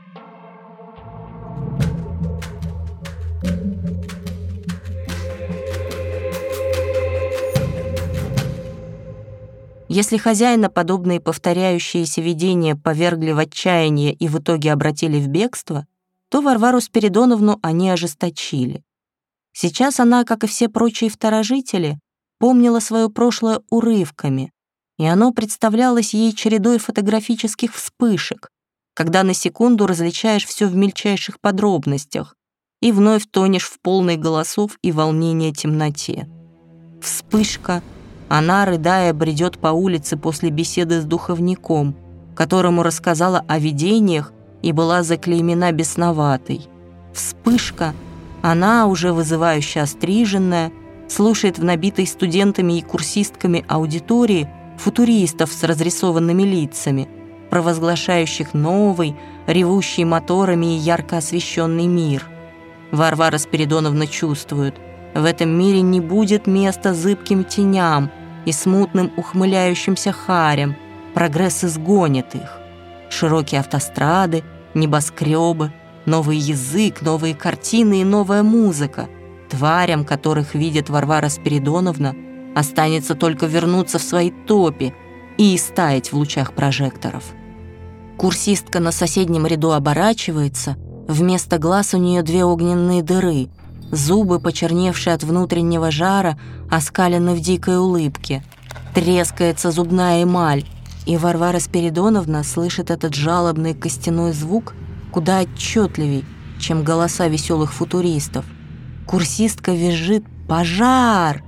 Если хозяина подобные повторяющиеся видения повергли в отчаяние и в итоге обратили в бегство, то Варвару Спиридоновну они ожесточили. Сейчас она, как и все прочие второжители, помнила свое прошлое урывками, и оно представлялось ей чередой фотографических вспышек, когда на секунду различаешь все в мельчайших подробностях и вновь тонешь в полной голосов и волнения темноте. Вспышка. Она, рыдая, бредет по улице после беседы с духовником, которому рассказала о видениях и была заклеймена бесноватой. Вспышка. Она, уже вызывающе остриженная, слушает в набитой студентами и курсистками аудитории футуристов с разрисованными лицами, провозглашающих новый, ревущий моторами и ярко освещенный мир. Варвара Спиридоновна чувствует, в этом мире не будет места зыбким теням и смутным ухмыляющимся харям, прогресс изгонит их. Широкие автострады, небоскребы, новый язык, новые картины и новая музыка, тварям, которых видит Варвара Спиридоновна, останется только вернуться в свои топи и истаять в лучах прожекторов. Курсистка на соседнем ряду оборачивается, вместо глаз у нее две огненные дыры, зубы, почерневшие от внутреннего жара, оскалены в дикой улыбке. Трескается зубная эмаль, и Варвара Спиридоновна слышит этот жалобный костяной звук куда отчетливей, чем голоса веселых футуристов. Курсистка визжит «Пожар!».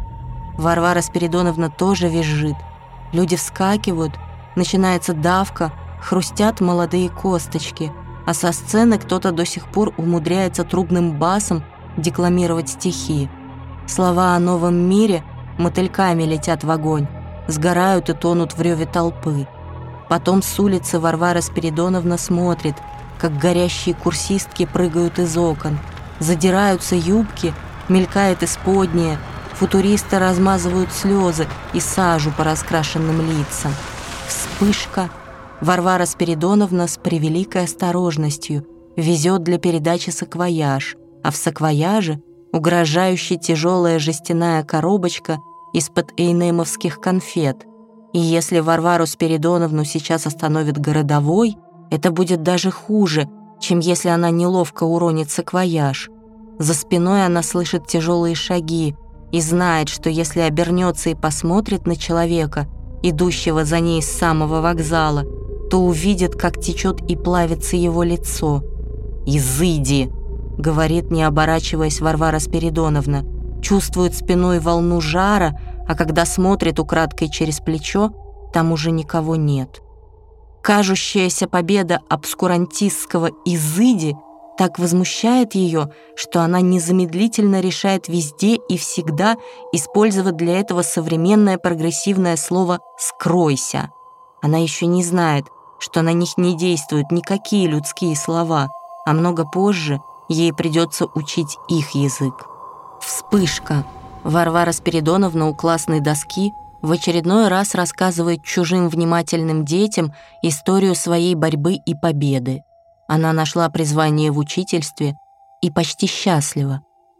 Варвара Спиридоновна тоже визжит. Люди вскакивают, начинается давка, хрустят молодые косточки, а со сцены кто-то до сих пор умудряется трубным басом декламировать стихи. Слова о новом мире мотыльками летят в огонь, сгорают и тонут в реве толпы. Потом с улицы Варвара Спиридоновна смотрит, как горящие курсистки прыгают из окон, задираются юбки, мелькает исподнее, футуристы размазывают слезы и сажу по раскрашенным лицам. Вспышка. Варвара Спиридоновна с превеликой осторожностью везет для передачи саквояж, а в саквояже угрожающе тяжелая жестяная коробочка из-под эйнемовских конфет. И если Варвару Спиридоновну сейчас остановит городовой, это будет даже хуже, чем если она неловко уронит саквояж. За спиной она слышит тяжелые шаги и знает, что если обернется и посмотрит на человека, идущего за ней с самого вокзала, то увидит, как течет и плавится его лицо. «Изыди!» — говорит, не оборачиваясь, Варвара Спиридоновна. Чувствует спиной волну жара, а когда смотрит украдкой через плечо, там уже никого нет. Кажущаяся победа обскурантистского «изыди» так возмущает ее, что она незамедлительно решает везде и всегда использовать для этого современное прогрессивное слово «скройся». Она еще не знает, что на них не действуют никакие людские слова, а много позже ей придется учить их язык. Вспышка. Варвара Спиридоновна у классной доски в очередной раз рассказывает чужим внимательным детям историю своей борьбы и победы. Она нашла призвание в учительстве и почти счастлива.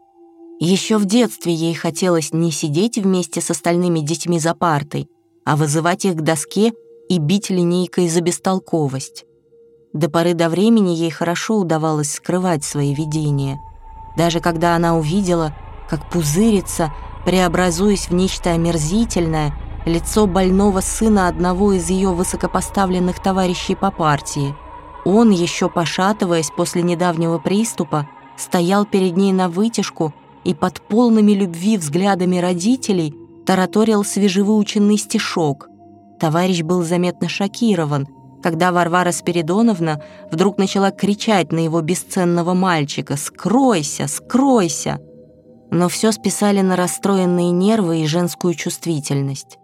Еще в детстве ей хотелось не сидеть вместе с остальными детьми за партой, а вызывать их к доске и бить линейкой за бестолковость. До поры до времени ей хорошо удавалось скрывать свои видения. Даже когда она увидела, как пузырится, преобразуясь в нечто омерзительное, лицо больного сына одного из ее высокопоставленных товарищей по партии. Он, еще пошатываясь после недавнего приступа, стоял перед ней навытяжку и под полными любви взглядами родителей тараторил свежевыученный стишок. Товарищ был заметно шокирован, когда Варвара Спиридоновна вдруг начала кричать на его бесценного мальчика «Скройся! Скройся!». Но все списали на расстроенные нервы и женскую чувствительность.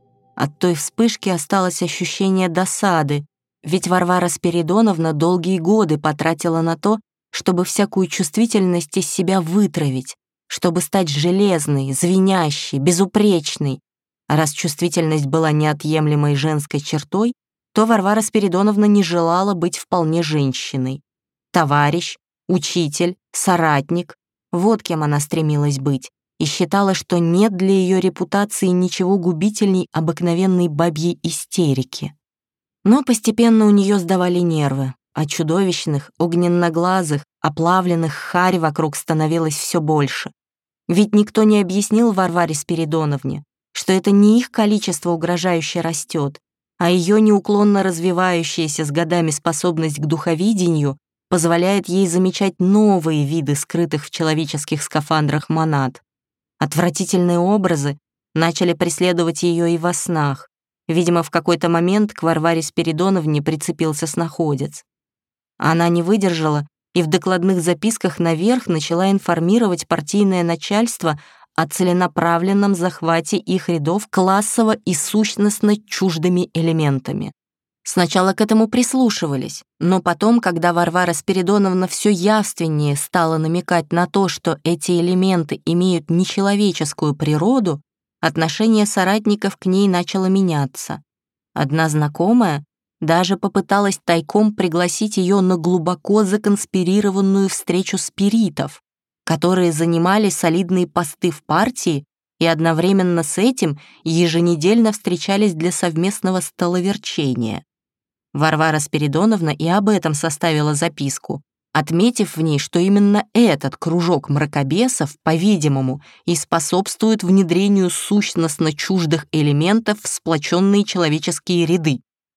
От той вспышки осталось ощущение досады, ведь Варвара Спиридоновна долгие годы потратила на то, чтобы всякую чувствительность из себя вытравить, чтобы стать железной, звенящей, безупречной. А раз чувствительность была неотъемлемой женской чертой, то Варвара Спиридоновна не желала быть вполне женщиной. Товарищ, учитель, соратник — вот кем она стремилась быть, и считала, что нет для ее репутации ничего губительней обыкновенной бабьей истерики. Но постепенно у нее сдавали нервы, а чудовищных, огненноглазых, оплавленных харь вокруг становилось все больше. Ведь никто не объяснил Варваре Спиридоновне, что это не их количество угрожающе растет, а ее неуклонно развивающаяся с годами способность к духовидению позволяет ей замечать новые виды скрытых в человеческих скафандрах монад. Отвратительные образы начали преследовать ее и во снах. Видимо, в какой-то момент к Варваре Спиридоновне прицепился снаходец. Она не выдержала и в докладных записках наверх начала информировать партийное начальство о целенаправленном захвате их рядов классово и сущностно чуждыми элементами. Сначала к этому прислушивались, но потом, когда Варвара Спиридоновна все явственнее стала намекать на то, что эти элементы имеют нечеловеческую природу, отношение соратников к ней начало меняться. Одна знакомая даже попыталась тайком пригласить ее на глубоко законспирированную встречу спиритов, которые занимали солидные посты в партии и одновременно с этим еженедельно встречались для совместного столоверчения. Варвара Спиридоновна и об этом составила записку, отметив в ней, что именно этот кружок мракобесов, по-видимому, и способствует внедрению сущностно чуждых элементов в сплоченные человеческие ряды.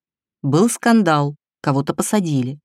Был скандал, кого-то посадили.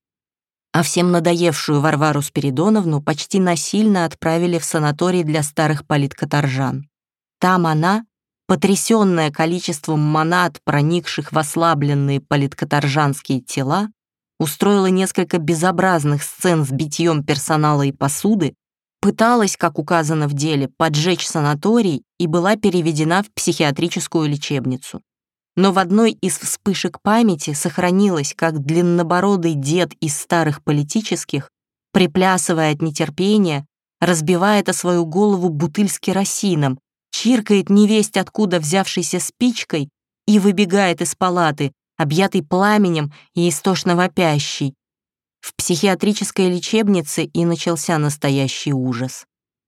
А всем надоевшую Варвару Спиридоновну почти насильно отправили в санаторий для старых политкаторжан. Там она, потрясённая количеством монад, проникших в ослабленные политкаторжанские тела, устроила несколько безобразных сцен с битьем персонала и посуды, пыталась, как указано в деле, поджечь санаторий и была переведена в психиатрическую лечебницу. Но в одной из вспышек памяти сохранилось, как длиннобородый дед из старых политических, приплясывая от нетерпения, разбивает о свою голову бутыль с керосином, чиркает невесть откуда взявшейся спичкой и выбегает из палаты, объятый пламенем и истошно вопящий. В психиатрической лечебнице и начался настоящий ужас.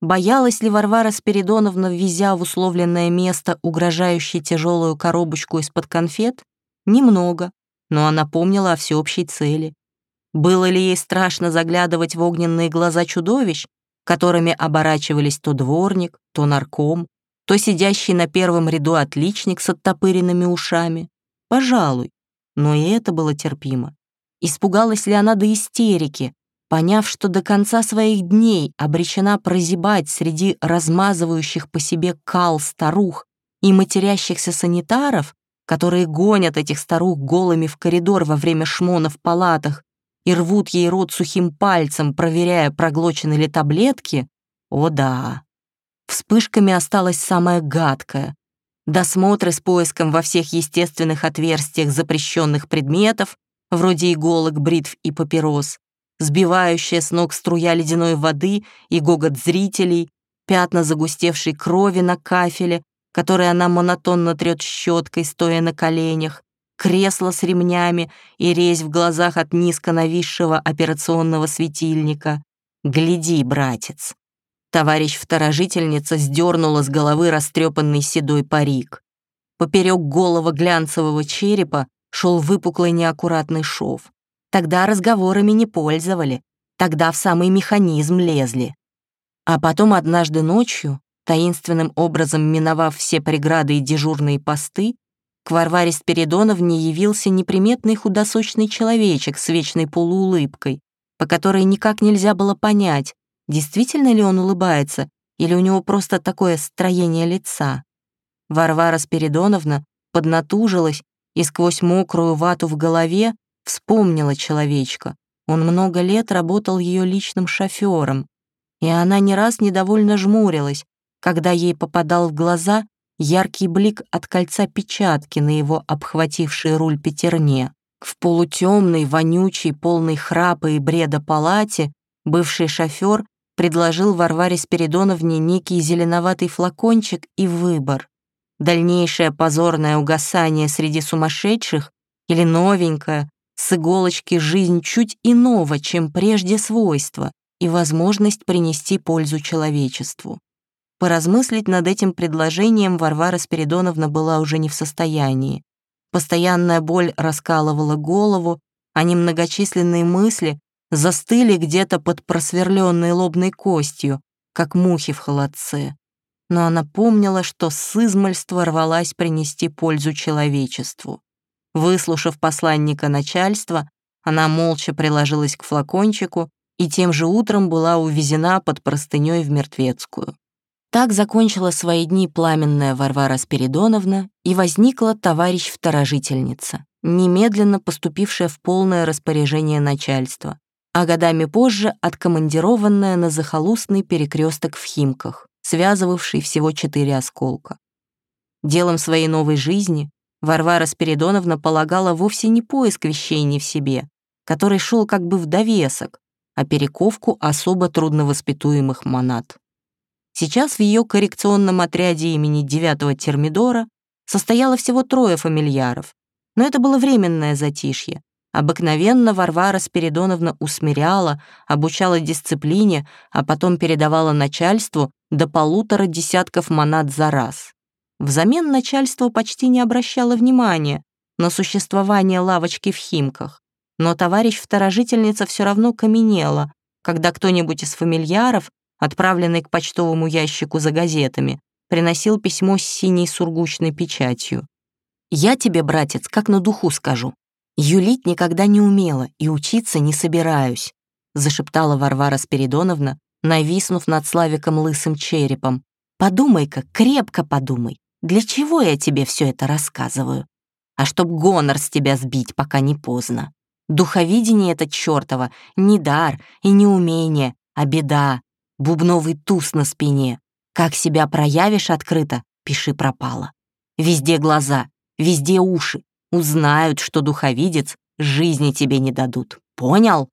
Боялась ли Варвара Спиридоновна, ввезя в условленное место угрожающую тяжелую коробочку из-под конфет? Немного, но она помнила о всеобщей цели. Было ли ей страшно заглядывать в огненные глаза чудовищ, которыми оборачивались то дворник, то нарком, то сидящий на первом ряду отличник с оттопыренными ушами? Пожалуй, но и это было терпимо. Испугалась ли она до истерики, поняв, что до конца своих дней обречена прозябать среди размазывающих по себе кал старух и матерящихся санитаров, которые гонят этих старух голыми в коридор во время шмона в палатах и рвут ей рот сухим пальцем, проверяя, проглочены ли таблетки? О да! Вспышками осталось самое гадкое. Досмотры с поиском во всех естественных отверстиях запрещенных предметов, вроде иголок, бритв и папирос, сбивающая с ног струя ледяной воды и гогот зрителей, пятна загустевшей крови на кафеле, которые она монотонно трет щеткой, стоя на коленях, кресло с ремнями и резь в глазах от низко нависшего операционного светильника. «Гляди, братец!» Товарищ-второжительница сдернула с головы растрепанный седой парик. Поперек голого глянцевого черепа шел выпуклый неаккуратный шов. Тогда разговорами не пользовали, тогда в самый механизм лезли. А потом однажды ночью, таинственным образом миновав все преграды и дежурные посты, к Варваре Спиридоновне явился неприметный худосочный человечек с вечной полуулыбкой, по которой никак нельзя было понять, действительно ли он улыбается или у него просто такое строение лица. Варвара Спиридоновна поднатужилась и сквозь мокрую вату в голове вспомнила человечка. Он много лет работал ее личным шофером, и она не раз недовольно жмурилась, когда ей попадал в глаза яркий блик от кольца печатки на его обхватившей руль пятерне. В полутемной, вонючей, полной храпа и бреда палате бывший шофер предложил Варваре Спиридоновне некий зеленоватый флакончик и выбор. Дальнейшее позорное угасание среди сумасшедших или новенькое, с иголочки жизнь чуть иного, чем прежде свойства, и возможность принести пользу человечеству. Поразмыслить над этим предложением Варвара Спиридоновна была уже не в состоянии. Постоянная боль раскалывала голову, а немногочисленные мысли застыли где-то под просверленной лобной костью, как мухи в холодце. Но она помнила, что с измальства рвалась принести пользу человечеству. Выслушав посланника начальства, она молча приложилась к флакончику и тем же утром была увезена под простыней в Мертвецкую. Так закончила свои дни пламенная Варвара Спиридоновна, и возникла товарищ-второжительница, немедленно поступившая в полное распоряжение начальства, а годами позже откомандированная на захолустный перекресток в Химках, связывавший всего четыре осколка. Делом своей новой жизни Варвара Спиридоновна полагала вовсе не поиск вещей не в себе, который шел как бы в довесок, а перековку особо трудновоспитуемых монад. Сейчас в ее коррекционном отряде имени девятого Термидора состояло всего трое фамильяров, но это было временное затишье. Обыкновенно Варвара Спиридоновна усмиряла, обучала дисциплине, а потом передавала начальству до полутора десятков монад за раз. Взамен начальство почти не обращало внимания на существование лавочки в Химках, но товарищ-второжительница все равно каменела, когда кто-нибудь из фамильяров, отправленный к почтовому ящику за газетами, приносил письмо с синей сургучной печатью. «Я тебе, братец, как на духу скажу. Юлить никогда не умела и учиться не собираюсь», зашептала Варвара Спиридоновна, нависнув над Славиком лысым черепом. «Подумай-ка, крепко подумай, для чего я тебе все это рассказываю? А чтоб гонор с тебя сбить, пока не поздно. Духовидение это чёртово, не дар и не умение, а беда. Бубновый туз на спине. Как себя проявишь открыто, пиши пропало. Везде глаза, везде уши. Узнают, что духовидец, жизни тебе не дадут. Понял?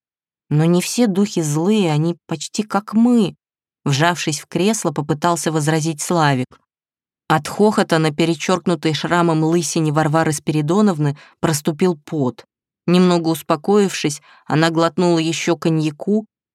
Но не все духи злые, они почти как мы. Вжавшись в кресло, попытался возразить Славик. От хохота на перечеркнутой шрамом лысине Варвары Спиридоновны проступил пот. Немного успокоившись, она глотнула еще коньяку,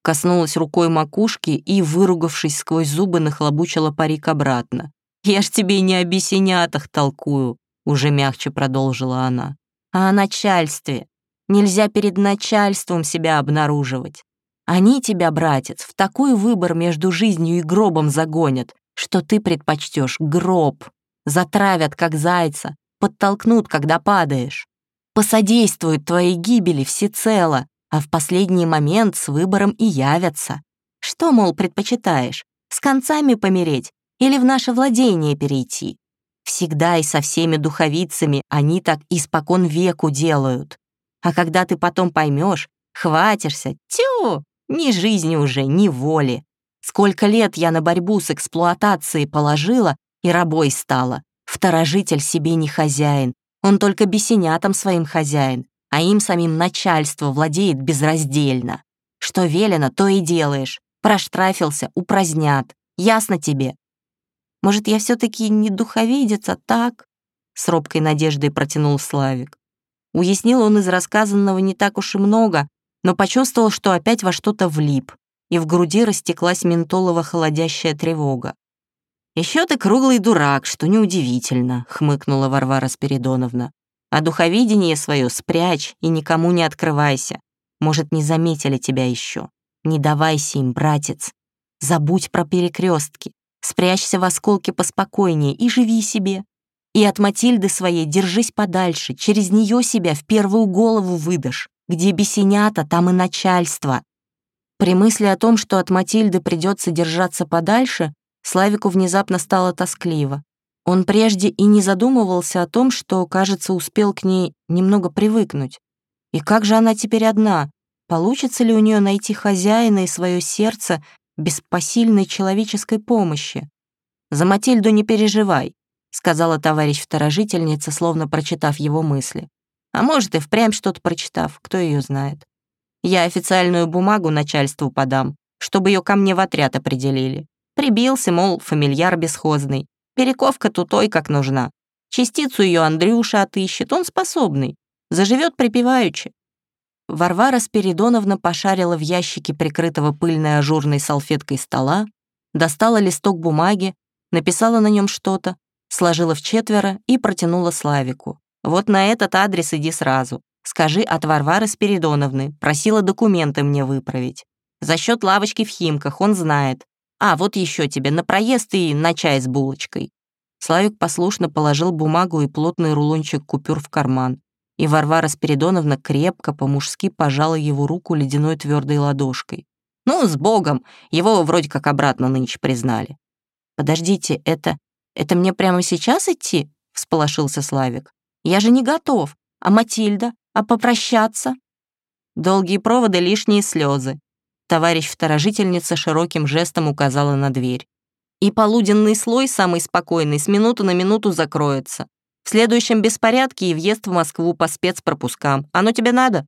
Коснулась рукой макушки и, выругавшись сквозь зубы, нахлобучила парик обратно. «Я ж тебе не о бесенятах толкую», — уже мягче продолжила она, «а о начальстве. Нельзя перед начальством себя обнаруживать. Они тебя, братец, в такой выбор между жизнью и гробом загонят, что ты предпочтешь гроб. Затравят, как зайца, подтолкнут, когда падаешь. Посодействуют твоей гибели всецело, а в последний момент с выбором и явятся. Что, мол, предпочитаешь, с концами помереть или в наше владение перейти? Всегда и со всеми духовицами они так испокон веку делают. А когда ты потом поймешь, хватишься, тю, ни жизни уже, ни воли. Сколько лет я на борьбу с эксплуатацией положила и рабой стала. Второжитель себе не хозяин, он только бесенятам своим хозяин, а им самим начальство владеет безраздельно. Что велено, то и делаешь. Проштрафился, упразднят. Ясно тебе? Может, я все-таки не духовидец, а так?» С робкой надеждой протянул Славик. Уяснил он из рассказанного не так уж и много, но почувствовал, что опять во что-то влип, и в груди растеклась ментолово-холодящая тревога. «Еще ты круглый дурак, что неудивительно», — хмыкнула Варвара Спиридоновна. «А духовидение свое спрячь и никому не открывайся. Может, не заметили тебя еще. Не давайся им, братец. Забудь про перекрестки. Спрячься в осколке поспокойнее и живи себе. И от Матильды своей держись подальше, через нее себя в первую голову выдашь. Где бесенята, там и начальство». При мысли о том, что от Матильды придется держаться подальше, Славику внезапно стало тоскливо. Он прежде и не задумывался о том, что, кажется, успел к ней немного привыкнуть. И как же она теперь одна? Получится ли у нее найти хозяина и свое сердце без посильной человеческой помощи? «За Матильду не переживай», — сказала товарищ-второжительница, словно прочитав его мысли. А может, и впрямь что-то прочитав, кто ее знает. «Я официальную бумагу начальству подам, чтобы ее ко мне в отряд определили. Прибился, мол, фамильяр бесхозный. Перековка тутой, как нужна. Частицу ее Андрюша отыщет, он способный. Заживет припеваючи». Варвара Спиридоновна пошарила в ящике, прикрытого пыльной ажурной салфеткой стола, достала листок бумаги, написала на нем что-то, сложила в четверо и протянула Славику. «Вот на этот адрес иди сразу. Скажи от Варвары Спиридоновны, просила документы мне выправить. За счет лавочки в Химках, он знает. А, вот еще тебе на проезд и на чай с булочкой». Славик послушно положил бумагу и плотный рулончик купюр в карман, и Варвара Спиридоновна крепко, по-мужски пожала его руку ледяной твердой ладошкой. «Ну, с Богом! Его вроде как обратно нынче признали». «Подождите, это... это мне прямо сейчас идти?» — всполошился Славик. «Я же не готов. А Матильда? А попрощаться?» «Долгие проводы, лишние слезы», — товарищ-второжительница широким жестом указала на дверь. «И полуденный слой, самый спокойный, с минуты на минуту закроется. В следующем беспорядке и въезд в Москву по спецпропускам. Оно тебе надо?»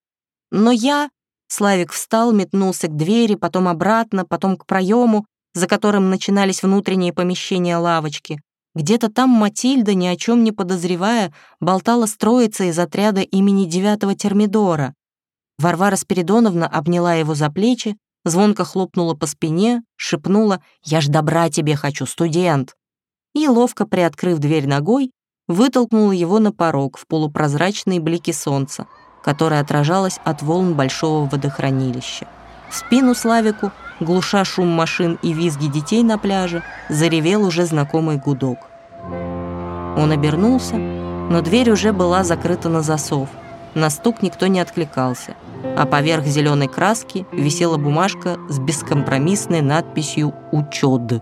«Но я...» Славик встал, метнулся к двери, потом обратно, потом к проему, за которым начинались внутренние помещения лавочки. Где-то там Матильда, ни о чем не подозревая, болтала с троицей из отряда имени девятого Термидора. Варвара Спиридоновна обняла его за плечи, звонко хлопнула по спине, шепнула «Я ж добра тебе хочу, студент!» и, ловко приоткрыв дверь ногой, вытолкнула его на порог в полупрозрачные блики солнца, которое отражалось от волн большого водохранилища. В спину Славику, глуша шум машин и визги детей на пляже, заревел уже знакомый гудок. Он обернулся, но дверь уже была закрыта на засов. На стук никто не откликался, а поверх зеленой краски висела бумажка с бескомпромиссной надписью «Учёд».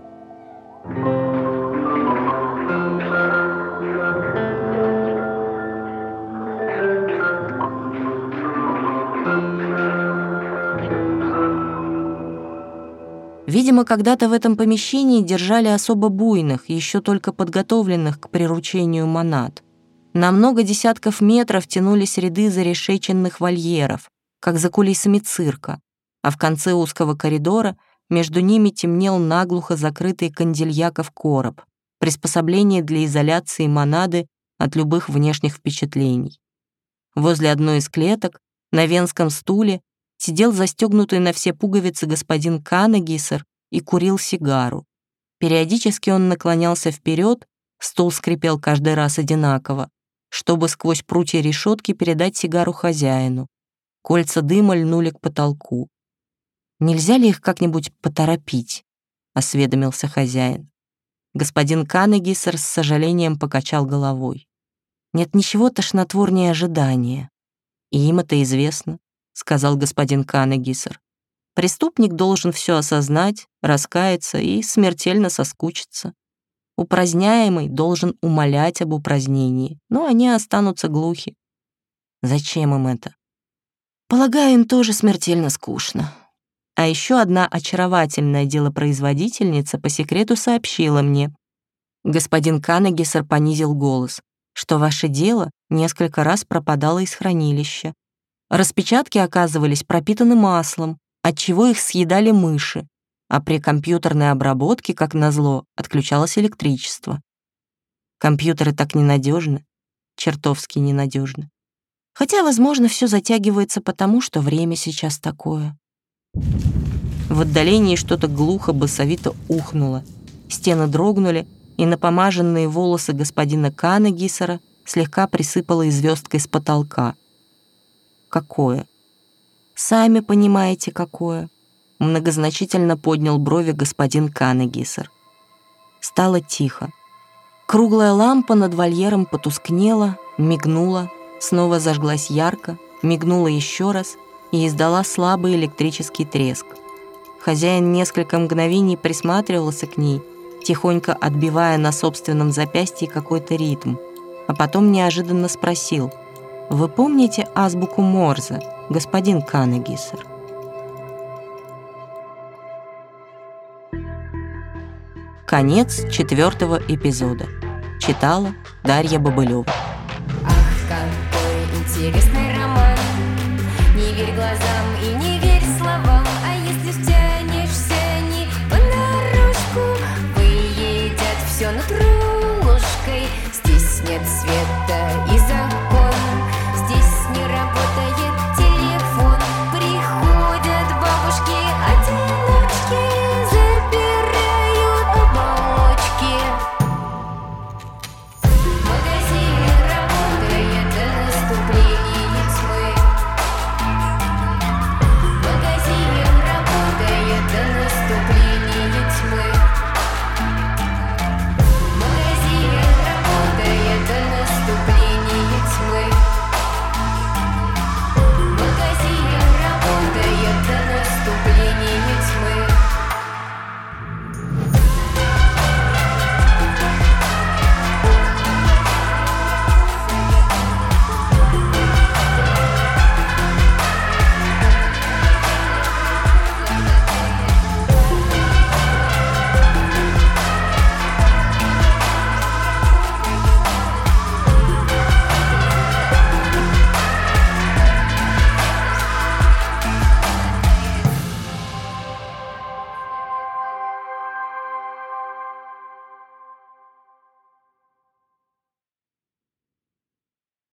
Видимо, когда-то в этом помещении держали особо буйных, еще только подготовленных к приручению монад. На много десятков метров тянулись ряды зарешеченных вольеров, как за кулисами цирка, а в конце узкого коридора между ними темнел наглухо закрытый кандельяков короб, приспособление для изоляции монады от любых внешних впечатлений. Возле одной из клеток, на венском стуле, сидел застегнутый на все пуговицы господин Канегисер и курил сигару. Периодически он наклонялся вперед, стол скрипел каждый раз одинаково, чтобы сквозь прутья решетки передать сигару хозяину. Кольца дыма льнули к потолку. «Нельзя ли их как-нибудь поторопить?» — осведомился хозяин. Господин Канегисер с сожалением покачал головой. «Нет ничего тошнотворнее ожидания. И им это известно», — сказал господин Канегисер. «Преступник должен все осознать, раскаяться и смертельно соскучиться. Упраздняемый должен умолять об упразднении, но они останутся глухи. Зачем им это? Полагаю, им тоже смертельно скучно». А еще одна очаровательная делопроизводительница по секрету сообщила мне. Господин Канегисер понизил голос, что ваше дело несколько раз пропадало из хранилища. Распечатки оказывались пропитаны маслом, отчего их съедали мыши, а при компьютерной обработке, как назло, отключалось электричество. Компьютеры так ненадежны, чертовски ненадежны. Хотя, возможно, все затягивается потому, что время сейчас такое. В отдалении что-то глухо басовито ухнуло. Стены дрогнули, и напомаженные волосы господина Канегисера слегка присыпало звездкой с потолка. «Какое?» «Сами понимаете, какое», — многозначительно поднял брови господин Канегисер. Стало тихо. Круглая лампа над вольером потускнела, мигнула, снова зажглась ярко, мигнула еще раз и издала слабый электрический треск. Хозяин несколько мгновений присматривался к ней, тихонько отбивая на собственном запястье какой-то ритм, а потом неожиданно спросил: «Вы помните азбуку Морзе, господин Канегисер?» Конец четвертого эпизода. Читала Дарья Бобылева. Ах, какой интересный роман. Не верь глазам и не верь